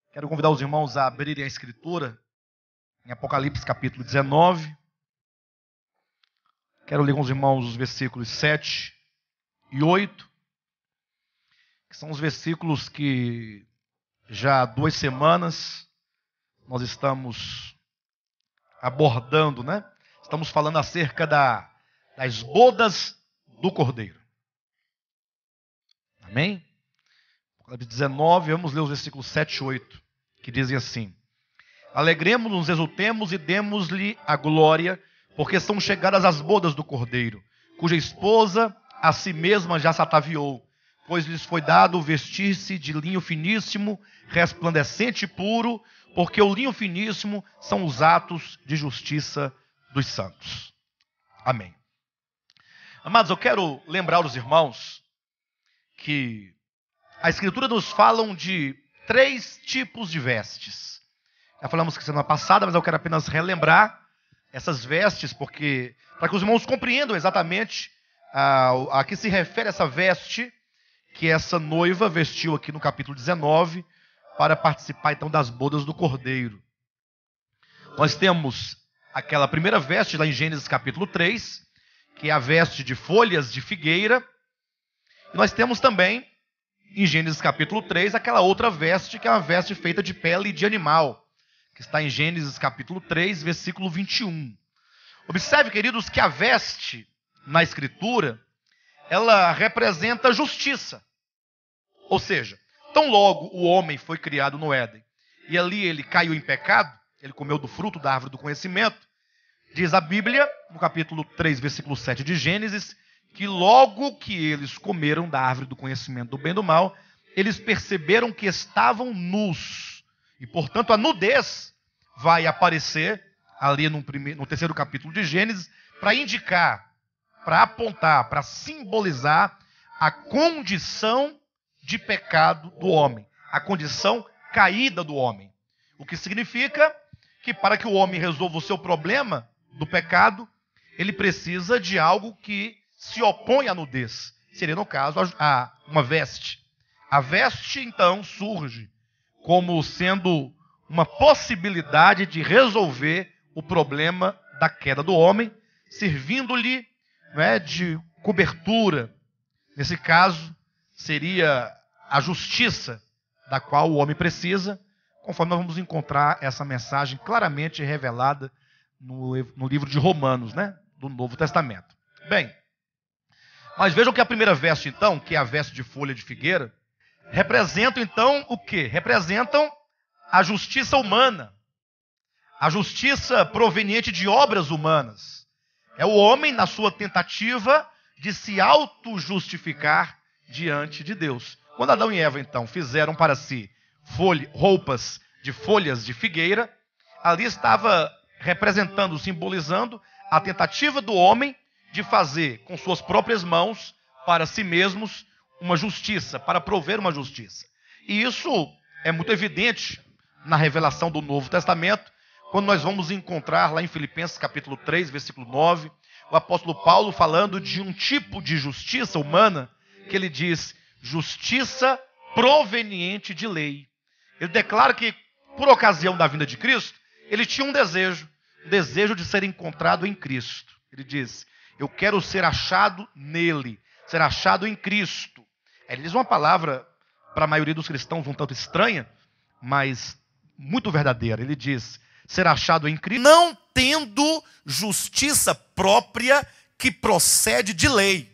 Quero convidar os irmãos a abrirem a Escritura em Apocalipse capítulo 19. Quero ler com os irmãos os versículos 7 e 8, que são os versículos que já há 2 semanas nós estamos abordando, né? Estamos falando acerca das bodas do Cordeiro. Amém? Apocalipse 19, vamos ler os versículos 7 e 8, que dizem assim: Alegremos-nos, exultemos e demos-lhe a glória, porque são chegadas as bodas do Cordeiro, cuja esposa a si mesma já se ataviou, pois lhes foi dado vestir-se de linho finíssimo, resplandecente e puro, porque o linho finíssimo são os atos de justiça dos santos. Amém. Amados, eu quero lembrar os irmãos que a Escritura nos fala de 3 tipos de vestes. Já falamos que semana passada, mas eu quero apenas relembrar essas vestes, porque para que os irmãos compreendam exatamente a que se refere essa veste que essa noiva vestiu aqui no capítulo 19 para participar então das bodas do Cordeiro. Nós temos aquela primeira veste lá em Gênesis capítulo 3, que é a veste de folhas de figueira. E nós temos também em Gênesis capítulo 3 aquela outra veste, que é uma veste feita de pele de animal, que está em Gênesis capítulo 3, versículo 21. Observe, queridos, que a veste na Escritura, ela representa justiça. Ou seja, tão logo o homem foi criado no Éden, e ali ele caiu em pecado, ele comeu do fruto da árvore do conhecimento, diz a Bíblia, no capítulo 3, versículo 7 de Gênesis, que logo que eles comeram da árvore do conhecimento do bem e do mal, eles perceberam que estavam nus. E, portanto, a nudez vai aparecer ali no terceiro capítulo de Gênesis para indicar, para apontar, para simbolizar a condição de pecado do homem, a condição caída do homem. O que significa que para que o homem resolva o seu problema do pecado, ele precisa de algo que se opõe à nudez. Seria, no caso, uma veste. A veste, então, surge como sendo uma possibilidade de resolver o problema da queda do homem, servindo-lhe, de cobertura. Nesse caso, seria a justiça da qual o homem precisa, conforme nós vamos encontrar essa mensagem claramente revelada no livro de Romanos, do Novo Testamento. Bem, mas vejam que a primeira veste, então, que é a veste de folha de figueira, representam, então, o quê? Representam a justiça humana, a justiça proveniente de obras humanas. É o homem na sua tentativa de se auto-justificar diante de Deus. Quando Adão e Eva, então, fizeram para si roupas de folhas de figueira, ali estava representando, simbolizando a tentativa do homem de fazer com suas próprias mãos, para si mesmos, uma justiça, para prover uma justiça. E isso é muito evidente na revelação do Novo Testamento, quando nós vamos encontrar lá em Filipenses capítulo 3, versículo 9, o apóstolo Paulo falando de um tipo de justiça humana, que ele diz, justiça proveniente de lei. Ele declara que, por ocasião da vinda de Cristo, ele tinha um desejo de ser encontrado em Cristo. Ele diz, eu quero ser achado nele, ser achado em Cristo. Ele diz uma palavra, para a maioria dos cristãos, um tanto estranha, mas muito verdadeira. Ele diz, ser achado em Cristo, não tendo justiça própria que procede de lei.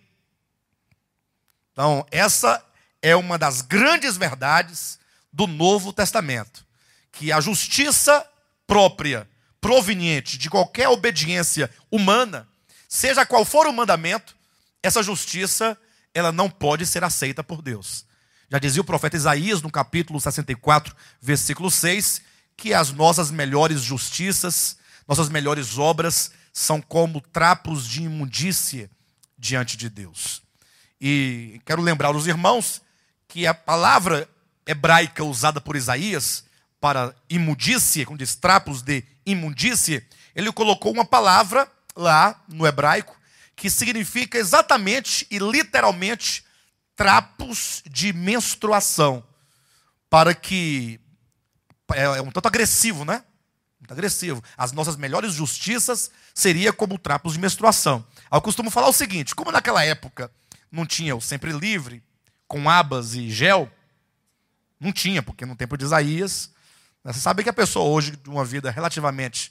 Então, essa é uma das grandes verdades do Novo Testamento, que a justiça própria, proveniente de qualquer obediência humana, seja qual for o mandamento, essa justiça, ela não pode ser aceita por Deus. Já dizia o profeta Isaías, no capítulo 64, versículo 6, que as nossas melhores justiças, nossas melhores obras, são como trapos de imundície diante de Deus. E quero lembrar os irmãos que a palavra hebraica usada por Isaías para imundície, quando diz trapos de imundície, ele colocou uma palavra lá no hebraico que significa exatamente e literalmente trapos de menstruação, para que é um tanto agressivo, né? Muito agressivo. As nossas melhores justiças seria como trapos de menstruação. Eu costumo falar o seguinte: como naquela época não tinha o Sempre Livre, com abas e gel, não tinha, porque no tempo de Isaías, né, você sabe que a pessoa hoje, de uma vida relativamente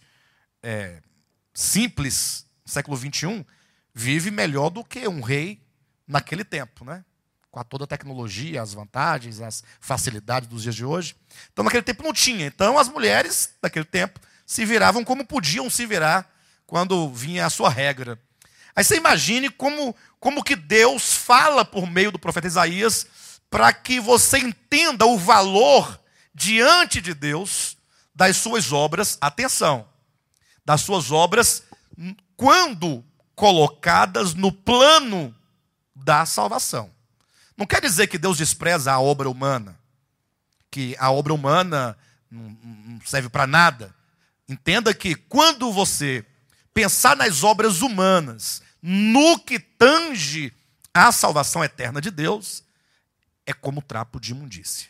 simples, no século XXI, vive melhor do que um rei naquele tempo, né? Com toda a tecnologia, as vantagens, as facilidades dos dias de hoje. Então, naquele tempo não tinha. Então, as mulheres daquele tempo se viravam como podiam se virar quando vinha a sua regra. Aí você imagine como que Deus fala por meio do profeta Isaías para que você entenda o valor diante de Deus das suas obras, atenção, das suas obras quando colocadas no plano da salvação. Não quer dizer que Deus despreza a obra humana, que a obra humana não serve para nada. Entenda que quando você pensar nas obras humanas, no que tange a salvação eterna de Deus, é como trapo de imundície.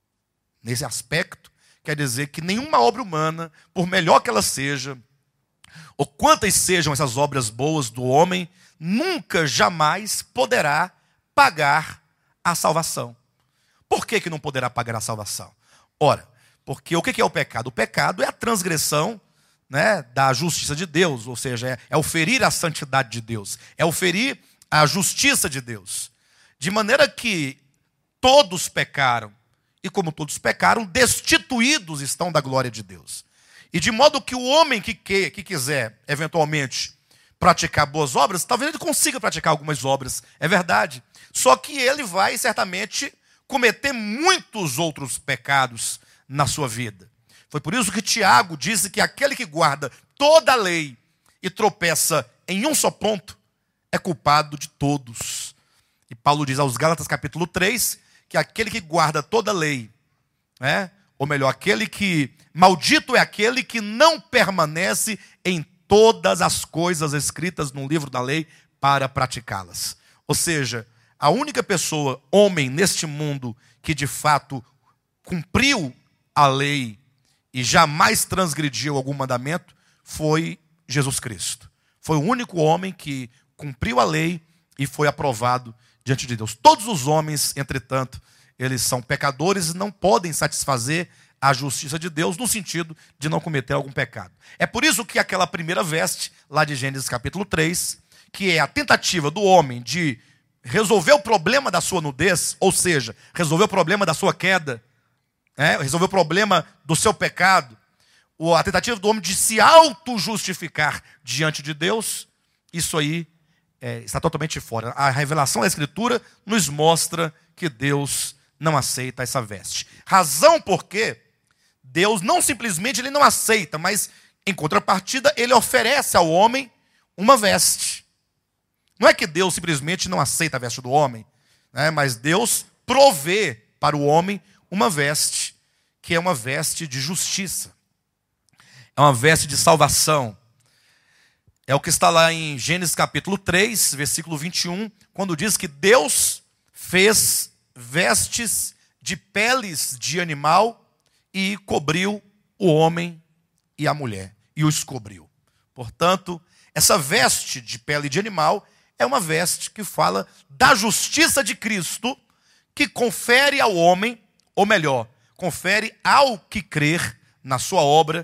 Nesse aspecto, quer dizer que nenhuma obra humana, por melhor que ela seja, ou quantas sejam essas obras boas do homem, nunca, jamais poderá pagar a salvação. Por que não poderá pagar a salvação? Ora, porque o que é o pecado? O pecado é a transgressão, né, da justiça de Deus, ou seja, é o ferir a santidade de Deus, é o ferir a justiça de Deus. De maneira que todos pecaram, e como todos pecaram, destituídos estão da glória de Deus. E de modo que o homem que quiser, eventualmente, praticar boas obras, talvez ele consiga praticar algumas obras, é verdade. Só que ele vai, certamente, cometer muitos outros pecados na sua vida. Foi por isso que Tiago disse que aquele que guarda toda a lei e tropeça em um só ponto, é culpado de todos. E Paulo diz aos Gálatas, capítulo 3, que aquele que guarda toda a lei, né? Ou melhor, aquele que... Maldito é aquele que não permanece em todas as coisas escritas no livro da lei para praticá-las. Ou seja, a única pessoa, homem, neste mundo, que de fato cumpriu a lei e jamais transgrediu algum mandamento, foi Jesus Cristo. Foi o único homem que cumpriu a lei e foi aprovado diante de Deus. Todos os homens, entretanto, eles são pecadores e não podem satisfazer a justiça de Deus no sentido de não cometer algum pecado. É por isso que aquela primeira veste, lá de Gênesis capítulo 3, que é a tentativa do homem de resolver o problema da sua nudez, ou seja, resolver o problema da sua queda, resolver o problema do seu pecado, a tentativa do homem de se auto-justificar diante de Deus, isso aí está totalmente fora. A revelação da Escritura nos mostra que Deus não aceita essa veste. Razão por quê? Deus não simplesmente ele não aceita, mas em contrapartida ele oferece ao homem uma veste. Não é que Deus simplesmente não aceita a veste do homem, né? Mas Deus provê para o homem uma veste, que é uma veste de justiça. É uma veste de salvação. É o que está lá em Gênesis capítulo 3, versículo 21, quando diz que Deus fez vestes de peles de animal e cobriu o homem e a mulher, e os cobriu. Portanto, essa veste de pele de animal é uma veste que fala da justiça de Cristo, que confere ao homem, ou melhor, confere ao que crer na sua obra,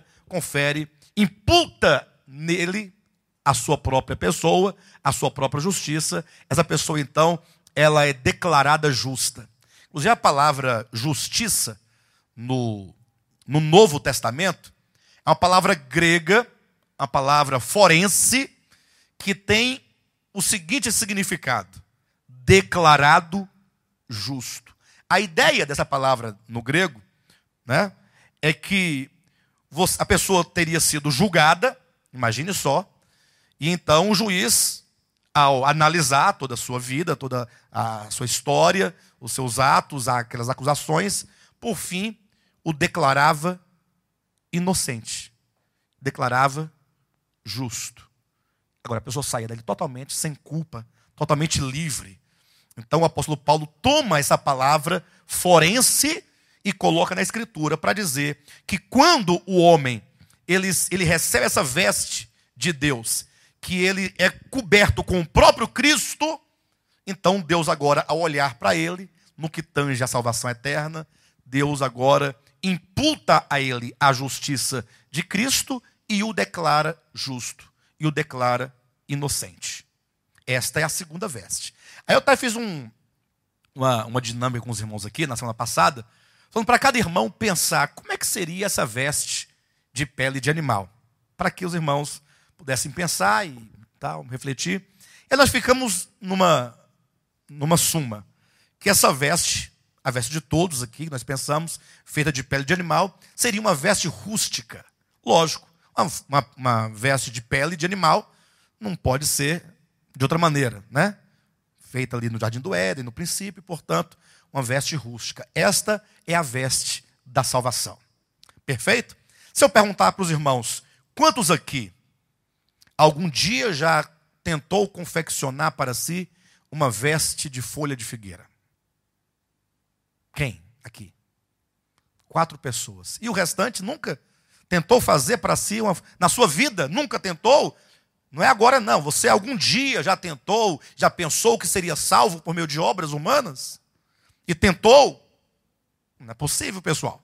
imputa nele a sua própria pessoa, a sua própria justiça. Essa pessoa, então, ela é declarada justa. Inclusive, a palavra justiça no Novo Testamento é uma palavra grega, uma palavra forense, que tem o seguinte significado: declarado justo. A ideia dessa palavra no grego, né, é que a pessoa teria sido julgada, imagine só, e então o juiz, ao analisar toda a sua vida, toda a sua história, os seus atos, aquelas acusações, por fim, o declarava inocente, declarava justo. Agora, a pessoa saía dali totalmente sem culpa, totalmente livre. Então o apóstolo Paulo toma essa palavra forense e coloca na Escritura para dizer que quando o homem ele recebe essa veste de Deus, que ele é coberto com o próprio Cristo, então Deus agora, ao olhar para ele, no que tange a salvação eterna, Deus agora imputa a ele a justiça de Cristo e o declara justo, e o declara inocente. Esta é a segunda veste. Aí eu até fiz uma dinâmica com os irmãos aqui, na semana passada, falando para cada irmão pensar como é que seria essa veste de pele de animal, para que os irmãos pudessem pensar e tal, refletir. E nós ficamos numa suma, que essa veste, a veste de todos aqui, nós pensamos, feita de pele de animal, seria uma veste rústica. Lógico, uma veste de pele de animal não pode ser de outra maneira, né? Feita ali no Jardim do Éden, no princípio, portanto, uma veste rústica. Esta é a veste da salvação. Perfeito? Se eu perguntar para os irmãos, quantos aqui algum dia já tentou confeccionar para si uma veste de folha de figueira? Quem aqui? 4 pessoas. E o restante nunca tentou fazer para si, na sua vida, nunca tentou? Não é agora não, você algum dia já tentou, já pensou que seria salvo por meio de obras humanas? E tentou? Não é possível, pessoal.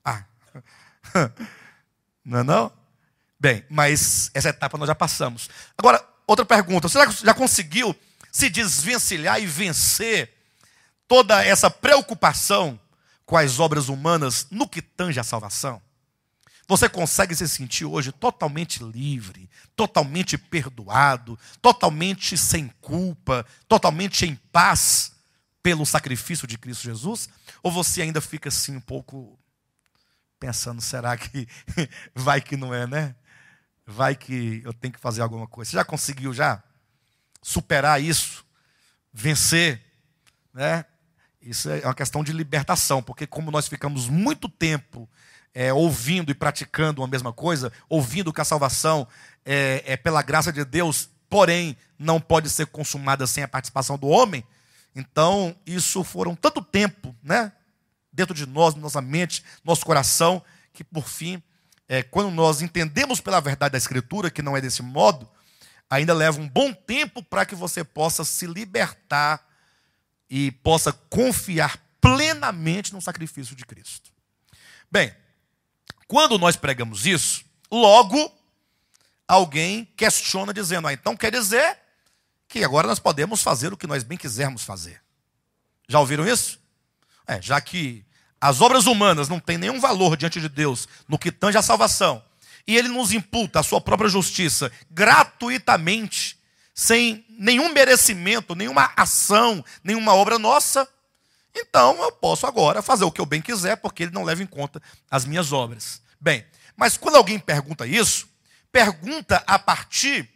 Não é não? Bem, mas essa etapa nós já passamos. Agora, outra pergunta, você já conseguiu se desvencilhar e vencer toda essa preocupação com as obras humanas no que tange a salvação? Você consegue se sentir hoje totalmente livre, totalmente perdoado, totalmente sem culpa, totalmente em paz pelo sacrifício de Cristo Jesus? Ou você ainda fica assim um pouco pensando, será que vai que não é, né? Vai que eu tenho que fazer alguma coisa. Você já conseguiu superar isso? Vencer, né? Isso é uma questão de libertação, porque como nós ficamos muito tempo ouvindo e praticando a mesma coisa, ouvindo que a salvação é pela graça de Deus, porém não pode ser consumada sem a participação do homem, então isso foram tanto tempo, né, dentro de nós, nossa mente, nosso coração, que por fim, quando nós entendemos pela verdade da Escritura, que não é desse modo, ainda leva um bom tempo para que você possa se libertar e possa confiar plenamente no sacrifício de Cristo. Bem, quando nós pregamos isso, logo alguém questiona dizendo, então quer dizer que agora nós podemos fazer o que nós bem quisermos fazer. Já ouviram isso? Já que as obras humanas não têm nenhum valor diante de Deus no que tange a salvação, e Ele nos imputa a sua própria justiça gratuitamente, sem nenhum merecimento, nenhuma ação, nenhuma obra nossa, então eu posso agora fazer o que eu bem quiser, porque Ele não leva em conta as minhas obras. Bem, mas quando alguém pergunta isso, pergunta a partir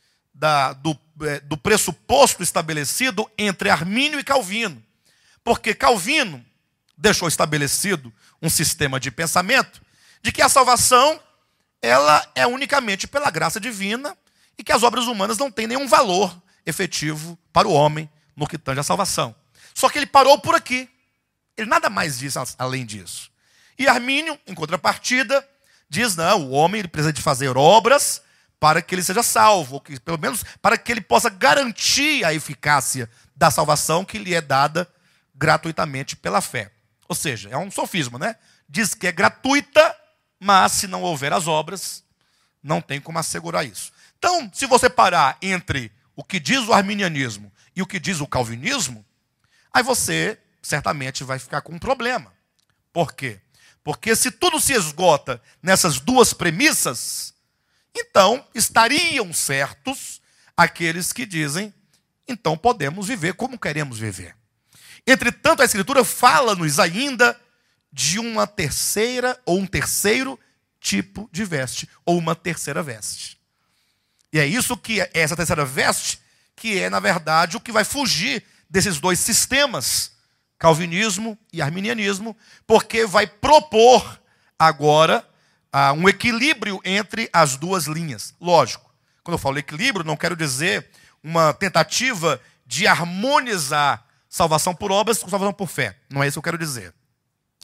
do pressuposto estabelecido entre Armínio e Calvino. Porque Calvino deixou estabelecido um sistema de pensamento de que a salvação ela é unicamente pela graça divina e que as obras humanas não têm nenhum valor efetivo para o homem no que tange a salvação. Só que ele parou por aqui. Ele nada mais diz além disso. E Armínio, em contrapartida, diz, não, o homem ele precisa de fazer obras para que ele seja salvo, ou que, pelo menos para que ele possa garantir a eficácia da salvação que lhe é dada gratuitamente pela fé. Ou seja, é um sofisma, né? Diz que é gratuita, mas se não houver as obras, não tem como assegurar isso. Então, se você parar entre o que diz o arminianismo e o que diz o calvinismo, aí você certamente vai ficar com um problema. Por quê? Porque se tudo se esgota nessas duas premissas, então estariam certos aqueles que dizem, então podemos viver como queremos viver. Entretanto, a Escritura fala-nos ainda de uma terceira ou um terceiro tipo de veste, ou uma terceira veste. E é isso que é essa terceira veste, que é, na verdade, o que vai fugir desses dois sistemas, calvinismo e arminianismo, porque vai propor agora um equilíbrio entre as duas linhas. Lógico, quando eu falo equilíbrio, não quero dizer uma tentativa de harmonizar salvação por obras com salvação por fé. Não é isso que eu quero dizer.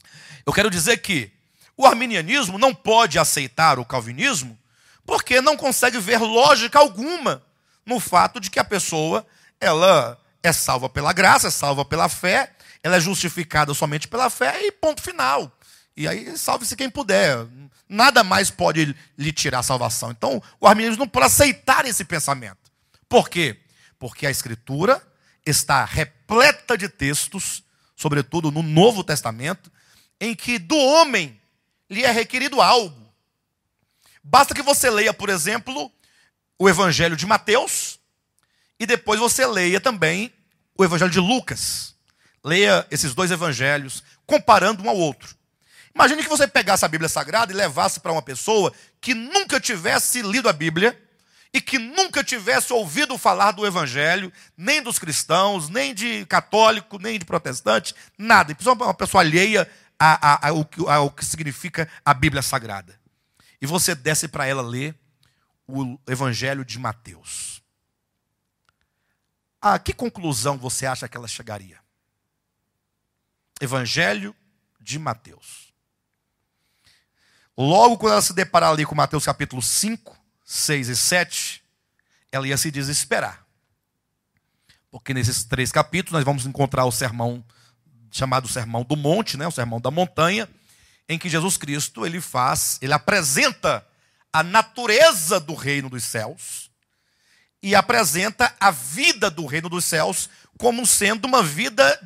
Eu quero dizer que o arminianismo não pode aceitar o calvinismo porque não consegue ver lógica alguma no fato de que a pessoa, ela é salva pela graça, é salva pela fé, ela é justificada somente pela fé e ponto final. E aí salve-se quem puder. Nada mais pode lhe tirar a salvação. Então o arminianismo não pode aceitar esse pensamento. Por quê? Porque a Escritura está repleta de textos, sobretudo no Novo Testamento, em que do homem lhe é requerido algo. Basta que você leia, por exemplo, o Evangelho de Mateus, e depois você leia também o Evangelho de Lucas. Leia esses dois evangelhos, comparando um ao outro. Imagine que você pegasse a Bíblia Sagrada e levasse para uma pessoa que nunca tivesse lido a Bíblia, e que nunca tivesse ouvido falar do Evangelho, nem dos cristãos, nem de católico, nem de protestante, nada. E uma pessoa alheia ao que significa a Bíblia Sagrada. E você desce para ela ler o Evangelho de Mateus. A que conclusão você acha que ela chegaria? Evangelho de Mateus. Logo quando ela se deparar ali com Mateus capítulo 5, 6 e 7, ela ia se desesperar. Porque nesses 3 capítulos nós vamos encontrar o sermão chamado Sermão do Monte, o Sermão da Montanha, em que Jesus Cristo ele apresenta a natureza do reino dos céus e apresenta a vida do reino dos céus como sendo uma vida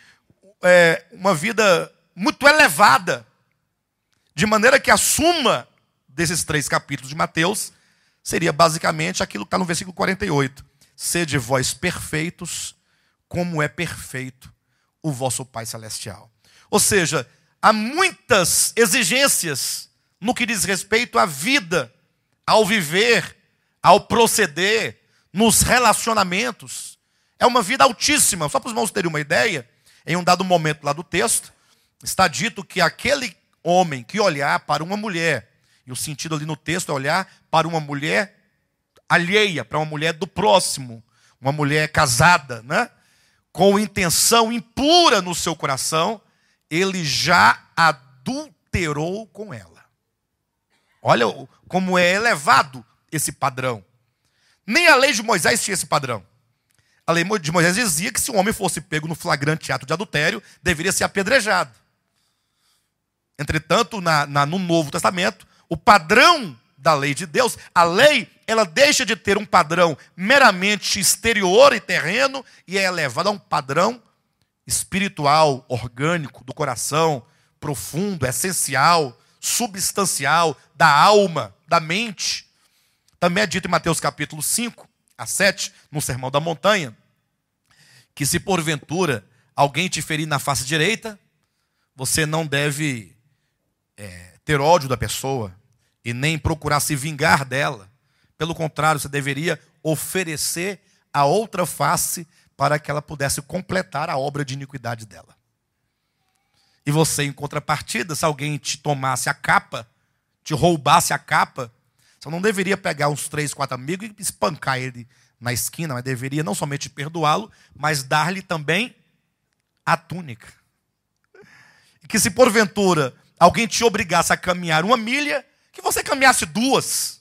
muito elevada, de maneira que a suma desses 3 capítulos de Mateus seria basicamente aquilo que está no versículo 48. Sede vós perfeitos, como é perfeito o vosso Pai Celestial. Ou seja, há muitas exigências no que diz respeito à vida, ao viver, ao proceder, nos relacionamentos. É uma vida altíssima. Só para os irmãos terem uma ideia, em um dado momento lá do texto, está dito que aquele homem que olhar para uma mulher, e o sentido ali no texto é olhar para uma mulher alheia, para uma mulher do próximo, uma mulher casada, com intenção impura no seu coração, ele já adulterou com ela. Olha como é elevado esse padrão. Nem a lei de Moisés tinha esse padrão. A lei de Moisés dizia que se um homem fosse pego no flagrante ato de adultério, deveria ser apedrejado. Entretanto, no Novo Testamento, o padrão da lei de Deus, a lei, ela deixa de ter um padrão meramente exterior e terreno e é elevada a um padrão espiritual, orgânico, do coração, profundo, essencial, substancial, da alma, da mente. Também é dito em Mateus capítulo 5 a 7, no Sermão da Montanha, que se porventura alguém te ferir na face direita, você não deve ter ódio da pessoa e nem procurar se vingar dela. Pelo contrário, você deveria oferecer a outra face para que ela pudesse completar a obra de iniquidade dela. E você, em contrapartida, se alguém te tomasse a capa, te roubasse a capa, você não deveria pegar uns 3, 4 amigos e espancar ele na esquina, mas deveria não somente perdoá-lo, mas dar-lhe também a túnica. E que se porventura alguém te obrigasse a caminhar 1 milha, que você caminhasse 2.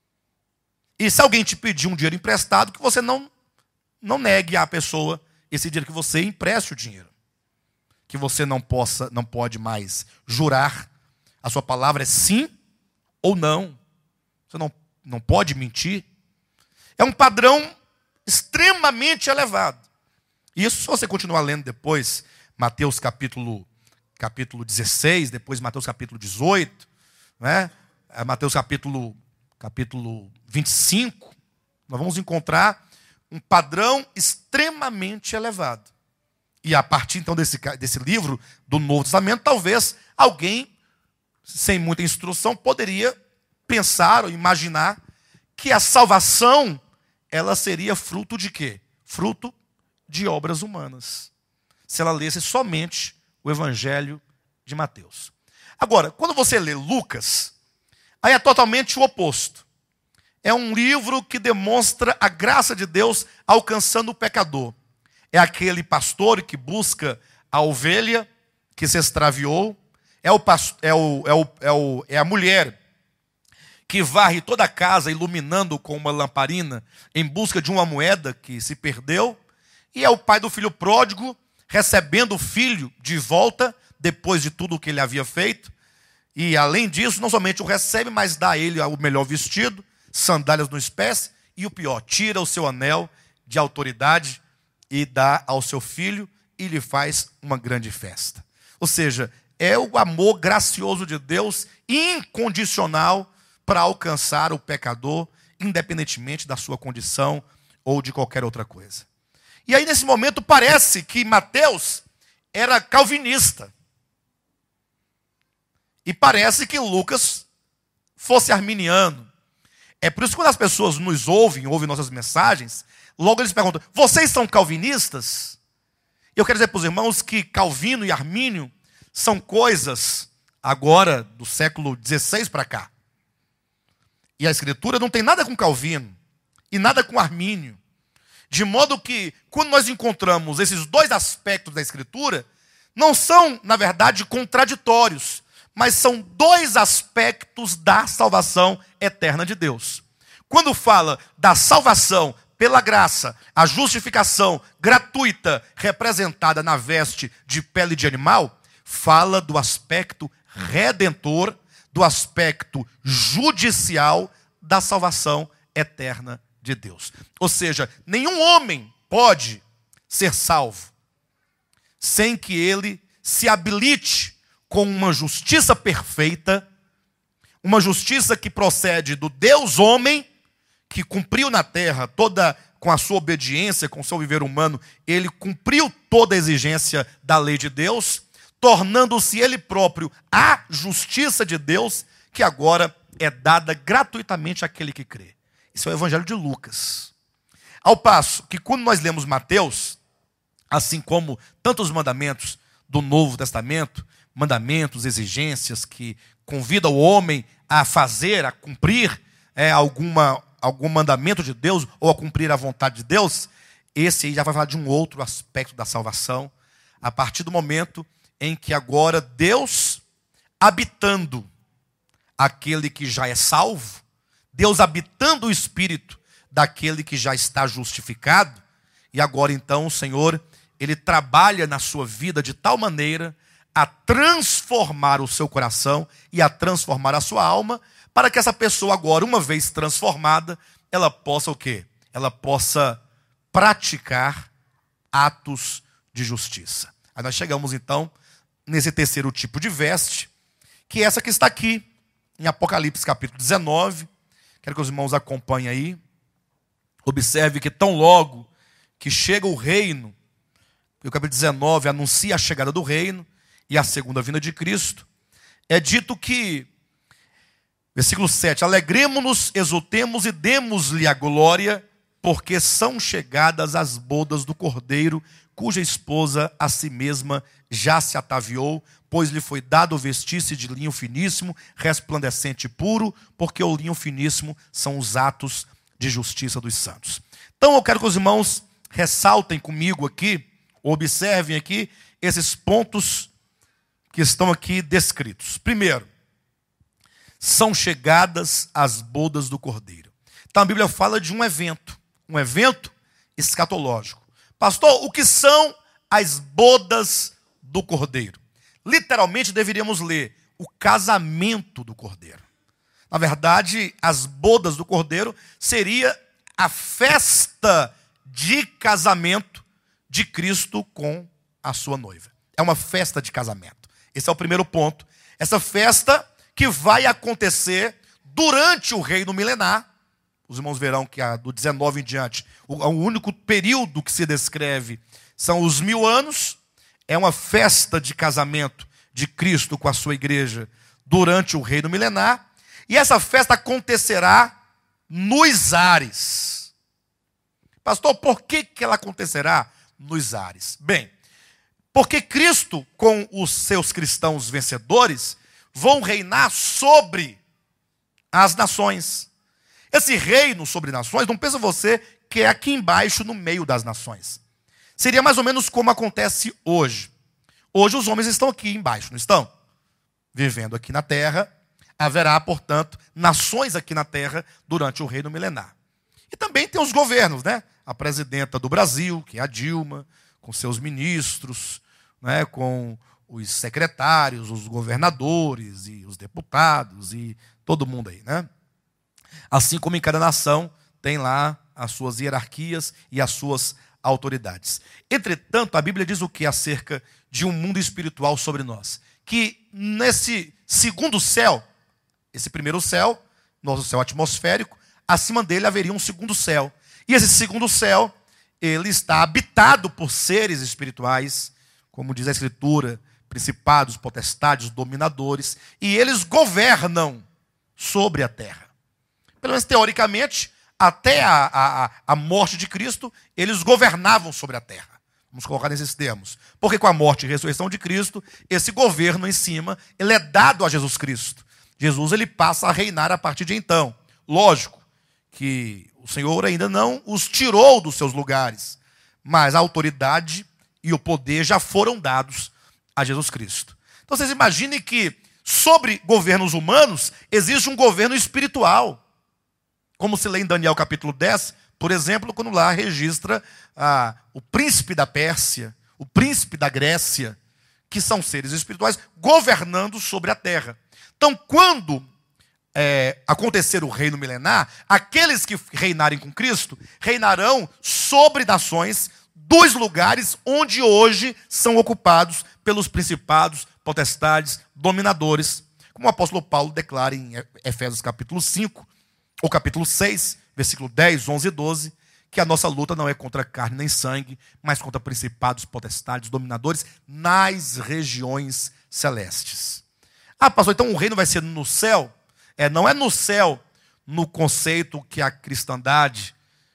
E se alguém te pedir um dinheiro emprestado, que você não negue à pessoa esse dinheiro, que você empreste o dinheiro. Que você não pode mais jurar. A sua palavra é sim ou não. Você não pode mentir. É um padrão extremamente elevado. Isso, se você continuar lendo depois, Mateus capítulo 16, depois Mateus capítulo 18, Mateus capítulo 25, nós vamos encontrar um padrão extremamente elevado. E a partir então desse livro do Novo Testamento, talvez alguém, sem muita instrução, poderia pensar ou imaginar que a salvação, ela seria fruto de quê? Fruto de obras humanas. Se ela lesse somente o Evangelho de Mateus. Agora, quando você lê Lucas, aí é totalmente o oposto. É um livro que demonstra a graça de Deus alcançando o pecador. É aquele pastor que busca a ovelha que se extraviou. é a mulher que varre toda a casa iluminando com uma lamparina em busca de uma moeda que se perdeu. E é o pai do filho pródigo recebendo o filho de volta depois de tudo o que ele havia feito. E além disso, não somente o recebe, mas dá a ele o melhor vestido, sandálias nos pés e o pior, tira o seu anel de autoridade e dá ao seu filho e lhe faz uma grande festa. Ou seja, é o amor gracioso de Deus, incondicional, para alcançar o pecador, independentemente da sua condição ou de qualquer outra coisa. E aí, nesse momento, parece que Mateus era calvinista. E parece que Lucas fosse arminiano. É por isso que quando as pessoas nos ouvem nossas mensagens, logo eles perguntam, vocês são calvinistas? Eu quero dizer para os irmãos que Calvino e Armínio são coisas agora do século XVI para cá. E a Escritura não tem nada com Calvino e nada com Armínio. De modo que, quando nós encontramos esses dois aspectos da Escritura, não são, na verdade, contraditórios, mas são dois aspectos da salvação eterna de Deus. Quando fala da salvação pela graça, a justificação gratuita representada na veste de pele de animal, fala do aspecto redentor, do aspecto judicial da salvação eterna de Deus. Ou seja, nenhum homem pode ser salvo sem que ele se habilite com uma justiça perfeita, uma justiça que procede do Deus homem, que cumpriu na terra toda, com a sua obediência, com o seu viver humano, ele cumpriu toda a exigência da lei de Deus, tornando-se ele próprio a justiça de Deus, que agora é dada gratuitamente àquele que crê. Isso é o Evangelho de Lucas. Ao passo que quando nós lemos Mateus, assim como tantos mandamentos do Novo Testamento, mandamentos, exigências que convidam o homem a fazer, a cumprir algum mandamento de Deus ou a cumprir a vontade de Deus, esse aí já vai falar de um outro aspecto da salvação, a partir do momento em que agora Deus habitando aquele que já é salvo, Deus habitando o espírito daquele que já está justificado, e agora então o Senhor, ele trabalha na sua vida de tal maneira a transformar o seu coração e a transformar a sua alma, para que essa pessoa agora, uma vez transformada, ela possa o quê? Ela possa praticar atos de justiça. Aí nós chegamos então nesse terceiro tipo de veste, que é essa que está aqui, em Apocalipse capítulo 19. Quero que os irmãos acompanhem aí. Observe que tão logo que chega o reino, o capítulo 19 anuncia a chegada do reino e a segunda vinda de Cristo, é dito que, versículo 7, alegremo-nos, exultemos e demos-lhe a glória, porque são chegadas as bodas do Cordeiro, cuja esposa a si mesma já se ataviou, pois lhe foi dado vestir-se de linho finíssimo, resplandecente e puro, porque o linho finíssimo são os atos de justiça dos santos. Então eu quero que os irmãos ressaltem comigo aqui, observem aqui, esses pontos que estão aqui descritos. Primeiro, são chegadas as bodas do Cordeiro. Então a Bíblia fala de um evento escatológico. Pastor, o que são as bodas do Cordeiro? Literalmente deveríamos ler o casamento do Cordeiro. Na verdade, as bodas do Cordeiro seria a festa de casamento de Cristo com a sua noiva. É uma festa de casamento. Esse é o primeiro ponto. Essa festa que vai acontecer durante o reino milenar. Os irmãos verão que do 19 em diante, o único período que se descreve são os 1000 anos. É uma festa de casamento de Cristo com a sua igreja durante o reino milenar. E essa festa acontecerá nos ares. Pastor, por que ela acontecerá nos ares? Bem, porque Cristo, com os seus cristãos vencedores, vão reinar sobre as nações. Esse reino sobre nações, não pensa você que é aqui embaixo, no meio das nações. Seria mais ou menos como acontece hoje. Hoje os homens estão aqui embaixo, não estão? vivendo aqui na terra. Haverá, portanto, nações aqui na terra durante o reino milenar. E também tem os governos, né? A presidenta do Brasil, que é a Dilma, com seus ministros, né? Com os secretários, os governadores e os deputados e todo mundo aí, né? Assim como em cada nação tem lá as suas hierarquias e as suas autoridades. Entretanto, a Bíblia diz o que acerca de um mundo espiritual sobre nós? Que nesse segundo céu, esse primeiro céu, nosso céu atmosférico, acima dele haveria um segundo céu. E esse segundo céu, ele está habitado por seres espirituais, como diz a Escritura, principados, potestades, dominadores, e eles governam sobre a terra. Pelo menos teoricamente, até a morte de Cristo, eles governavam sobre a terra. Vamos colocar nesses termos. Porque com a morte e ressurreição de Cristo, esse governo em cima, ele é dado a Jesus Cristo. Jesus ele passa a reinar a partir de então. Lógico que o Senhor ainda não os tirou dos seus lugares, mas a autoridade e o poder já foram dados a Jesus Cristo. Então vocês imaginem que sobre governos humanos existe um governo espiritual. Como se lê em Daniel capítulo 10, por exemplo, quando lá registra o príncipe da Pérsia, o príncipe da Grécia, que são seres espirituais governando sobre a terra. Então, quando acontecer o reino milenar, aqueles que reinarem com Cristo reinarão sobre nações dos lugares onde hoje são ocupados pelos principados, potestades, dominadores, como o apóstolo Paulo declara em Efésios capítulo 5, ou capítulo 6, versículo 10, 11 e 12, que a nossa luta não é contra carne nem sangue, mas contra principados, potestades, dominadores nas regiões celestes. Ah, pastor, então o reino vai ser no céu? Não é no céu no conceito que a cristandade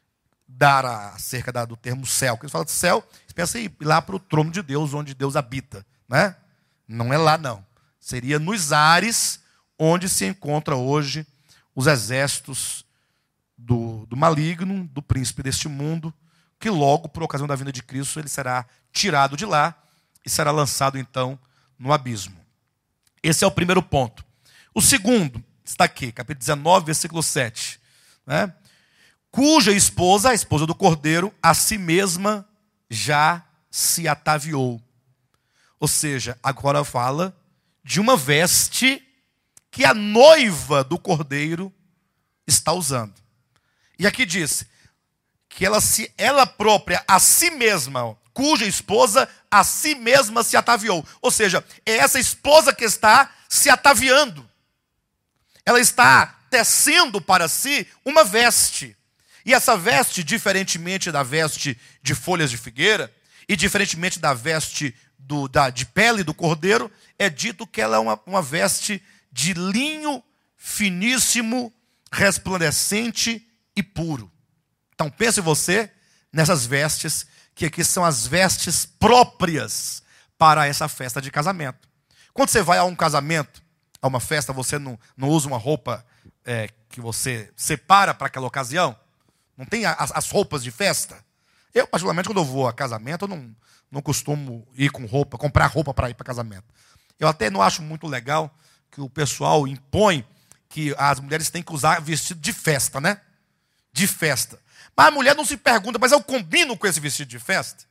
dá acerca do termo céu. Quando eles falam de céu, você pensa em ir lá para o trono de Deus, onde Deus habita, né? Não é lá, não. Seria nos ares onde se encontra hoje os exércitos do maligno, do príncipe deste mundo, que logo, por ocasião da vinda de Cristo, ele será tirado de lá e será lançado, então, no abismo. Esse é o primeiro ponto. O segundo está aqui, capítulo 19, versículo 7. Né? Cuja esposa, a esposa do cordeiro, a si mesma já se ataviou. Ou seja, agora fala de uma veste que a noiva do cordeiro está usando. E aqui diz que ela própria, a si mesma, cuja esposa a si mesma se ataviou. Ou seja, é essa esposa que está se ataviando. Ela está tecendo para si uma veste. E essa veste, diferentemente da veste de folhas de figueira, e diferentemente da veste de pele do cordeiro, é dito que ela é uma veste de linho finíssimo, resplandecente e puro. Então pense você nessas vestes, que aqui são as vestes próprias para essa festa de casamento. Quando você vai a um casamento, a uma festa, você não usa uma roupa que você separa para aquela ocasião? Não tem as roupas de festa? Eu, particularmente, quando eu vou a casamento, eu não costumo ir com roupa, comprar roupa para ir para casamento. Eu até não acho muito legal que o pessoal impõe que as mulheres têm que usar vestido de festa, né? De festa. Mas a mulher não se pergunta, mas eu combino com esse vestido de festa?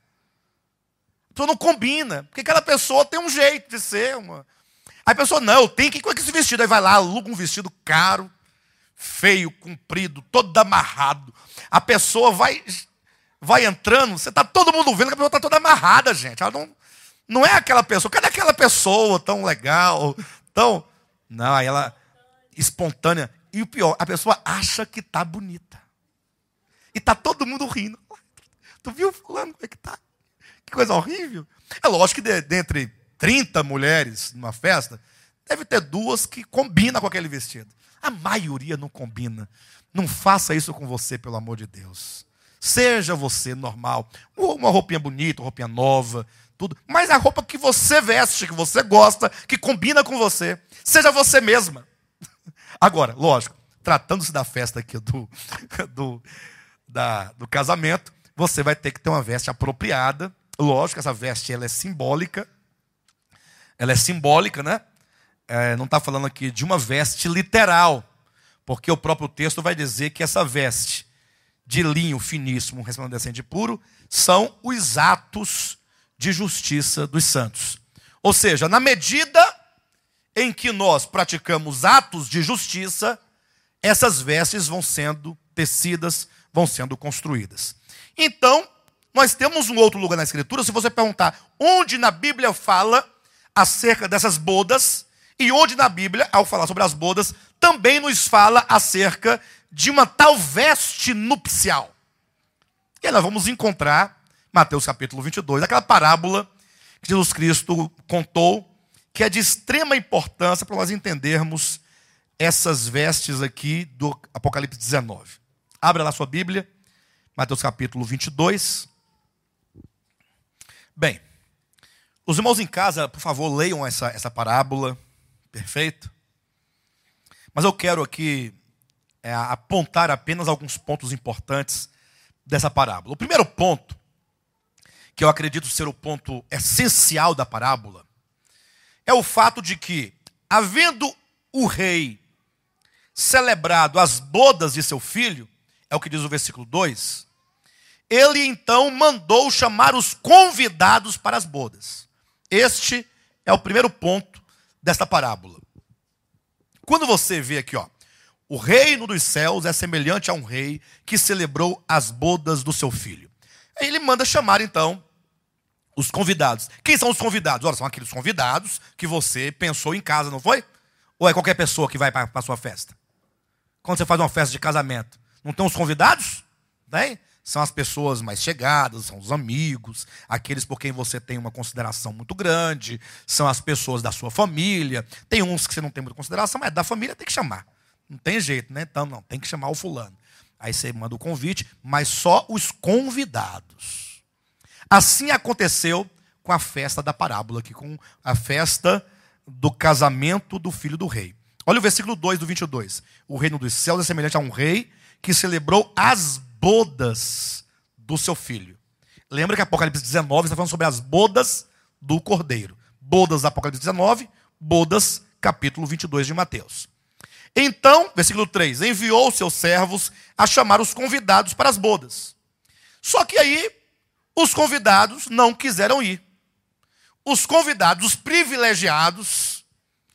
A pessoa não combina, porque aquela pessoa tem um jeito de ser. Aí a pessoa, não, eu tenho que ir com esse vestido. Aí vai lá, aluga um vestido caro, feio, comprido, todo amarrado. A pessoa vai entrando, você está todo mundo vendo que a pessoa está toda amarrada, gente. Ela não é aquela pessoa. Cadê aquela pessoa tão legal? Não, aí ela espontânea. E o pior, a pessoa acha que está bonita. E está todo mundo rindo. Tu viu fulano como é que tá? Que coisa horrível. É lógico que dentre 30 mulheres numa festa, deve ter 2 que combinam com aquele vestido. A maioria não combina. Não faça isso com você, pelo amor de Deus. Seja você normal. Uma roupinha bonita, uma roupinha nova, tudo. Mas a roupa que você veste, que você gosta, que combina com você. Seja você mesma. Agora, lógico, tratando-se da festa aqui do casamento, você vai ter que ter uma veste apropriada. Lógico que essa veste ela é simbólica. Ela é simbólica, né? não está falando aqui de uma veste literal, porque o próprio texto vai dizer que essa veste de linho finíssimo, resplandecente e puro, são os atos de justiça dos santos. Ou seja, na medida em que nós praticamos atos de justiça, essas vestes vão sendo tecidas, vão sendo construídas. Então, nós temos um outro lugar na Escritura, se você perguntar onde na Bíblia fala acerca dessas bodas, e onde na Bíblia, ao falar sobre as bodas, também nos fala acerca de uma tal veste nupcial. E aí nós vamos encontrar, Mateus capítulo 22, aquela parábola que Jesus Cristo contou, que é de extrema importância para nós entendermos essas vestes aqui do Apocalipse 19. Abra lá sua Bíblia, Mateus capítulo 22. Bem, os irmãos em casa, por favor, leiam essa parábola, perfeito? Mas eu quero aqui apontar apenas alguns pontos importantes dessa parábola. O primeiro ponto, que eu acredito ser o ponto essencial da parábola, é o fato de que, havendo o rei celebrado as bodas de seu filho, é o que diz o versículo 2, ele então mandou chamar os convidados para as bodas. Este é o primeiro ponto desta parábola. Quando você vê aqui, o reino dos céus é semelhante a um rei que celebrou as bodas do seu filho. Aí ele manda chamar então os convidados. Quem são os convidados? Ora, são aqueles convidados que você pensou em casa, não foi? Ou é qualquer pessoa que vai para a sua festa? Quando você faz uma festa de casamento, não tem os convidados? Tem? São as pessoas mais chegadas, são os amigos, aqueles por quem você tem uma consideração muito grande, são as pessoas da sua família. Tem uns que você não tem muita consideração, mas da família tem que chamar. Não tem jeito, né? Então, não, tem que chamar o fulano. Aí você manda o convite, mas só os convidados. Assim aconteceu com a festa da parábola aqui, com a festa do casamento do filho do rei. Olha o versículo 2 do 22. O reino dos céus é semelhante a um rei que celebrou as bodas do seu filho. Lembra que Apocalipse 19 está falando sobre as bodas do Cordeiro. Bodas, Apocalipse 19, bodas, capítulo 22 de Mateus. Então, versículo 3, enviou os seus servos a chamar os convidados para as bodas. Só que aí, os convidados não quiseram ir. Os convidados, os privilegiados,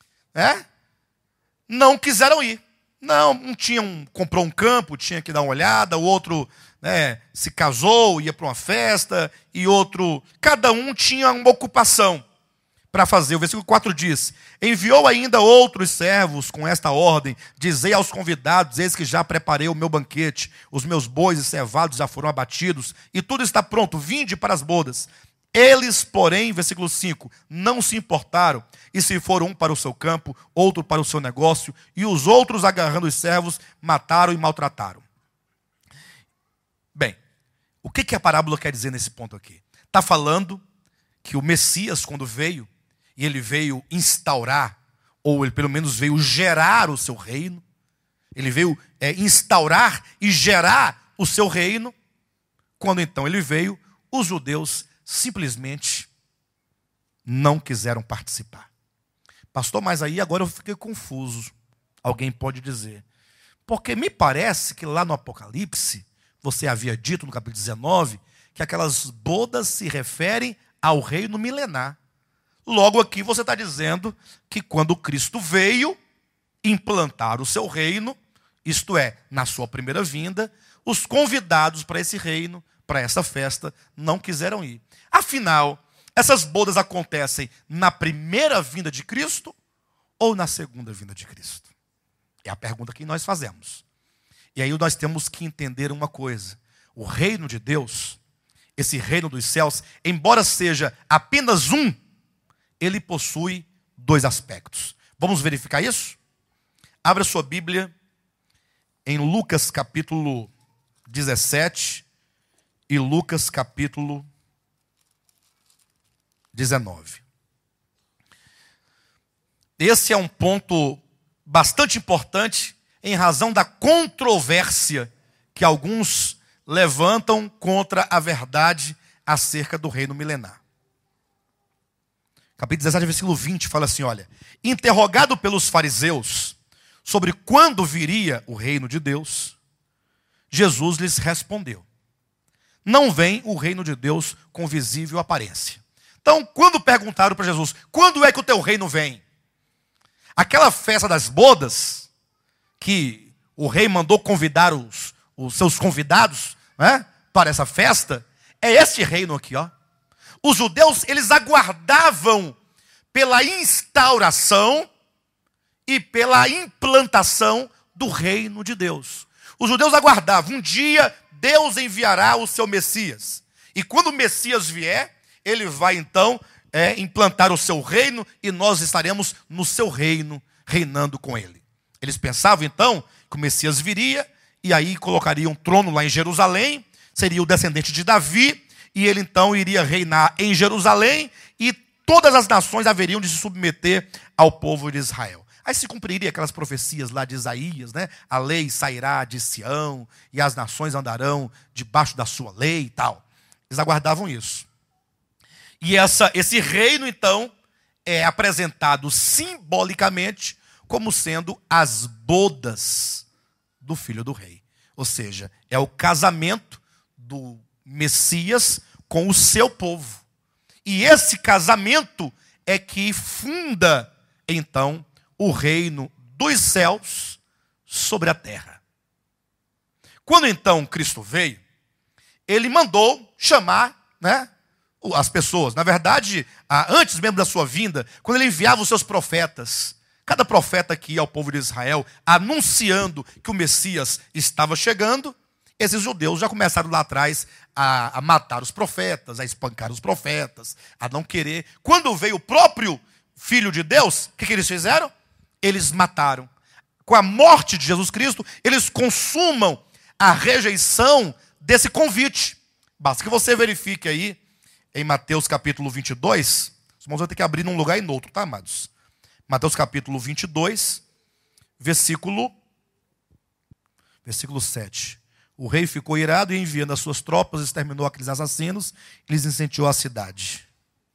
não quiseram ir. Não, comprou um campo, tinha que dar uma olhada, o outro se casou, ia para uma festa, e outro, cada um tinha uma ocupação para fazer. O versículo 4 diz, enviou ainda outros servos com esta ordem, dizei aos convidados, eis que já preparei o meu banquete, os meus bois e cevados já foram abatidos, e tudo está pronto, vinde para as bodas. Eles, porém, versículo 5, não se importaram, e se foram um para o seu campo, outro para o seu negócio, e os outros, agarrando os servos, mataram e maltrataram. Bem, o que a parábola quer dizer nesse ponto aqui? Está falando que o Messias, quando veio, e ele veio instaurar, ou ele pelo menos veio gerar o seu reino, ele veio instaurar e gerar o seu reino, quando então ele veio, os judeus simplesmente não quiseram participar. Pastor, mas aí agora eu fiquei confuso. Alguém pode dizer. Porque me parece que lá no Apocalipse, você havia dito no capítulo 19, que aquelas bodas se referem ao reino milenar. Logo aqui você está dizendo que quando Cristo veio implantar o seu reino, isto é, na sua primeira vinda, os convidados para esse reino, para essa festa, não quiseram ir. Afinal, essas bodas acontecem na primeira vinda de Cristo ou na segunda vinda de Cristo? É a pergunta que nós fazemos. E aí nós temos que entender uma coisa. O reino de Deus, esse reino dos céus, embora seja apenas um, ele possui dois aspectos. Vamos verificar isso? Abra sua Bíblia em Lucas capítulo 17 e Lucas capítulo 19. Esse é um ponto bastante importante em razão da controvérsia que alguns levantam contra a verdade acerca do reino milenar. capítulo 17, versículo 20, fala assim, olha. Interrogado pelos fariseus sobre quando viria o reino de Deus, Jesus lhes respondeu: não vem o reino de Deus com visível aparência. Então, quando perguntaram para Jesus, quando é que o teu reino vem? Aquela festa das bodas, que o rei mandou convidar os seus convidados, né, para essa festa, é este reino aqui, ó. Os judeus, eles aguardavam pela instauração e pela implantação do reino de Deus. Os judeus aguardavam, um dia Deus enviará o seu Messias. E quando o Messias vier, ele vai então implantar o seu reino e nós estaremos no seu reino, reinando com ele. Eles pensavam então que o Messias viria e aí colocaria um trono lá em Jerusalém, seria o descendente de Davi, e ele então iria reinar em Jerusalém e todas as nações haveriam de se submeter ao povo de Israel. Aí se cumpriria aquelas profecias lá de Isaías, né? A lei sairá de Sião e as nações andarão debaixo da sua lei e tal. Eles aguardavam isso. E esse reino, então, é apresentado simbolicamente como sendo as bodas do filho do rei. Ou seja, é o casamento do Messias com o seu povo. E esse casamento é que funda, então, o reino dos céus sobre a terra. Quando então Cristo veio, ele mandou chamar, né, as pessoas. Na verdade, antes mesmo da sua vinda, quando ele enviava os seus profetas, cada profeta que ia ao povo de Israel, anunciando que o Messias estava chegando, esses judeus já começaram lá atrás a matar os profetas, a espancar os profetas, a não querer. Quando veio o próprio Filho de Deus, o que eles fizeram? Eles mataram. Com a morte de Jesus Cristo, eles consumam a rejeição desse convite. Basta que você verifique aí, em Mateus capítulo 22, os irmãos vão ter que abrir num lugar e no outro, tá, amados? Mateus capítulo 22, versículo 7. O rei ficou irado e enviando as suas tropas, exterminou aqueles assassinos e lhes incendiou a cidade.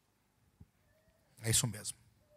É isso mesmo.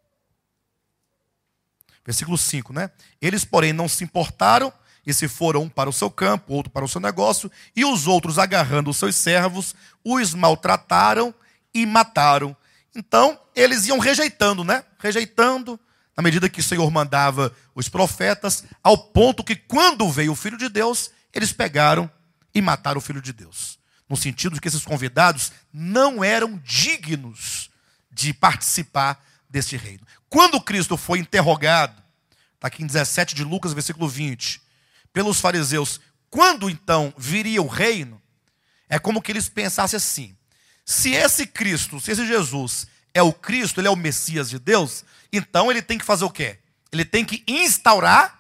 Versículo 5, né? Eles, porém, não se importaram e se foram um para o seu campo, outro para o seu negócio, e os outros, agarrando os seus servos, os maltrataram e mataram. Então, eles iam rejeitando, né? Rejeitando, na medida que o Senhor mandava os profetas, ao ponto que quando veio o Filho de Deus, eles pegaram e mataram o Filho de Deus. No sentido de que esses convidados não eram dignos de participar deste reino. Quando Cristo foi interrogado, está aqui em 17 de Lucas, versículo 20, pelos fariseus, quando então viria o reino, é como que eles pensassem assim: se esse Cristo, se esse Jesus é o Cristo, ele é o Messias de Deus, então ele tem que fazer o quê? Ele tem que instaurar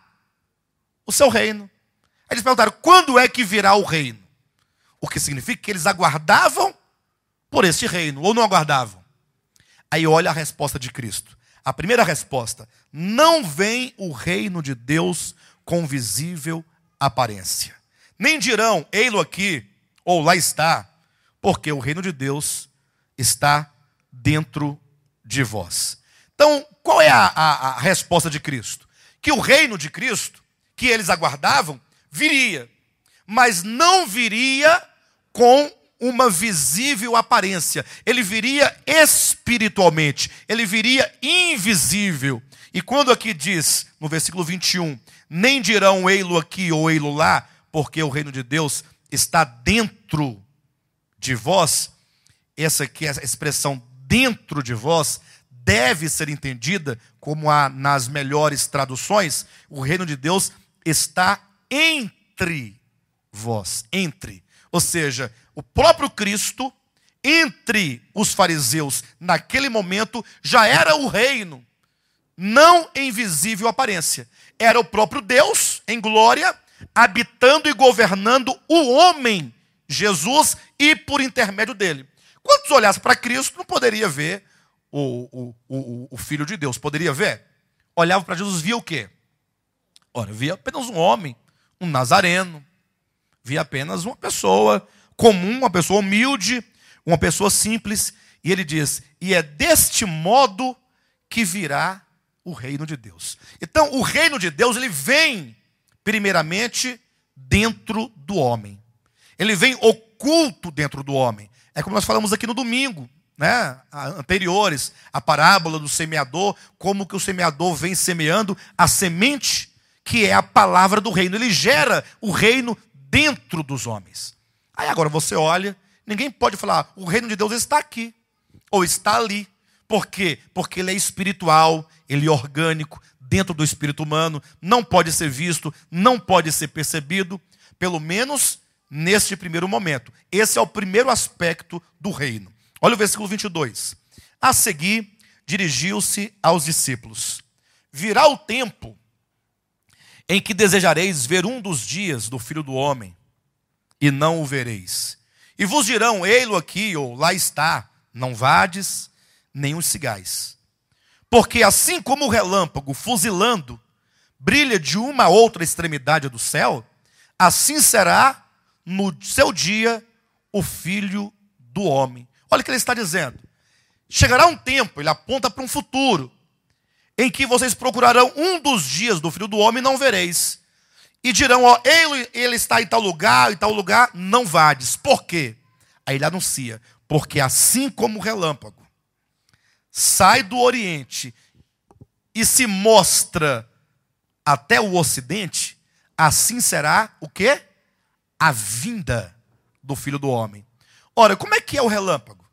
o seu reino. Aí eles perguntaram, quando é que virá o reino? O que significa que eles aguardavam por este reino, ou não aguardavam? Aí olha a resposta de Cristo. A primeira resposta: não vem o reino de Deus com visível aparência. Nem dirão, ei-lo aqui, ou lá está, porque o reino de Deus está dentro de vós. Então, qual é a resposta de Cristo? Que o reino de Cristo, que eles aguardavam, viria, mas não viria com uma visível aparência. Ele viria espiritualmente, ele viria invisível. E quando aqui diz, no versículo 21, nem dirão ei-lo aqui ou ei-lo lá, porque o reino de Deus está dentro de vós, essa aqui, essa expressão dentro de vós, deve ser entendida como nas melhores traduções, o reino de Deus está entre vós, entre. Ou seja, o próprio Cristo, entre os fariseus, naquele momento, já era o reino, não em visível aparência. Era o próprio Deus, em glória, habitando e governando o homem, Jesus, e por intermédio dele. Quando olhasse para Cristo, não poderia ver o Filho de Deus. Poderia ver? Olhava para Jesus, via o quê? Ora, via apenas um homem, um nazareno. Via apenas uma pessoa comum, uma pessoa humilde, uma pessoa simples. E ele diz: e é deste modo que virá o reino de Deus. Então, o reino de Deus, ele vem, primeiramente, dentro do homem. Ele vem oculto dentro do homem. É como nós falamos aqui no domingo, né? Anteriores, a parábola do semeador, como que o semeador vem semeando a semente, que é a palavra do reino. Ele gera o reino dentro dos homens. Aí agora você olha, ninguém pode falar, o reino de Deus está aqui, ou está ali. Por quê? Porque ele é espiritual, ele é orgânico, dentro do espírito humano, não pode ser visto, não pode ser percebido, pelo menos neste primeiro momento. Esse é o primeiro aspecto do reino. Olha o versículo 22. A seguir, dirigiu-se aos discípulos: virá o tempo em que desejareis ver um dos dias do Filho do Homem, e não o vereis. E vos dirão, ei-lo aqui, ou lá está, não vades, nem os sigais. Porque assim como o relâmpago fuzilando brilha de uma a outra extremidade do céu, assim será no seu dia o Filho do Homem. Olha o que ele está dizendo. Chegará um tempo, ele aponta para um futuro, em que vocês procurarão um dos dias do Filho do Homem e não vereis. E dirão, ó, ele está em tal lugar, não vades. Por quê? Aí ele anuncia, porque assim como o relâmpago sai do Oriente e se mostra até o Ocidente, assim será o quê? A vinda do Filho do Homem. Ora, como é que é o relâmpago?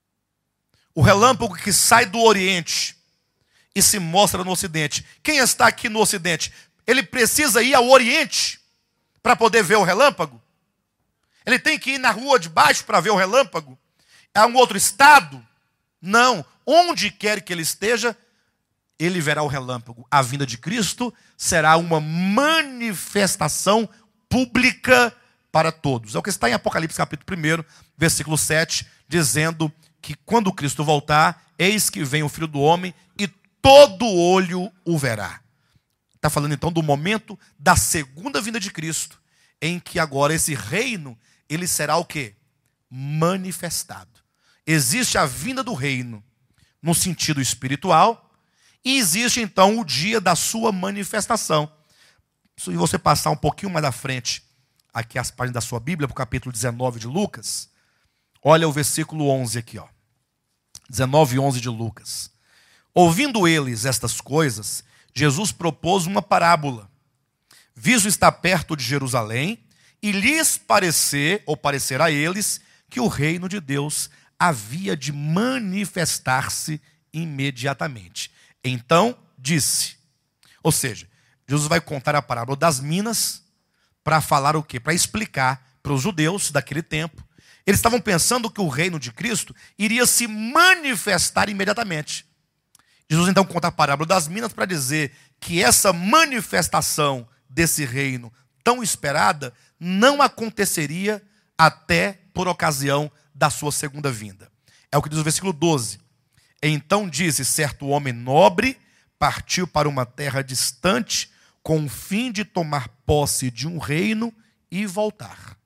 O relâmpago que sai do Oriente e se mostra no Ocidente. Quem está aqui no Ocidente? Ele precisa ir ao Oriente para poder ver o relâmpago? Ele tem que ir na rua de baixo para ver o relâmpago? É um outro estado? Não. Onde quer que ele esteja, ele verá o relâmpago. A vinda de Cristo será uma manifestação pública para todos. É o que está em Apocalipse capítulo 1, versículo 7, dizendo que quando Cristo voltar, eis que vem o Filho do Homem e todo olho o verá. Está falando então do momento da segunda vinda de Cristo, em que agora esse reino, ele será o quê? Manifestado. Existe a vinda do reino no sentido espiritual e existe então o dia da sua manifestação. Se você passar um pouquinho mais à frente, aqui as páginas da sua Bíblia, para o capítulo 19 de Lucas, olha o versículo 11 aqui, ó. 19 e 11 de Lucas. Ouvindo eles estas coisas, Jesus propôs uma parábola. Visto estar perto de Jerusalém, e lhes parecer a eles, que o reino de Deus havia de manifestar-se imediatamente. Então disse, ou seja, Jesus vai contar a parábola das minas para falar o quê? Para explicar para os judeus daquele tempo. Eles estavam pensando que o reino de Cristo iria se manifestar imediatamente. Jesus então conta a parábola das minas para dizer que essa manifestação desse reino tão esperada não aconteceria até por ocasião da sua segunda vinda. É o que diz o versículo 12. Então disse, certo homem nobre partiu para uma terra distante com o fim de tomar posse de um reino e voltar.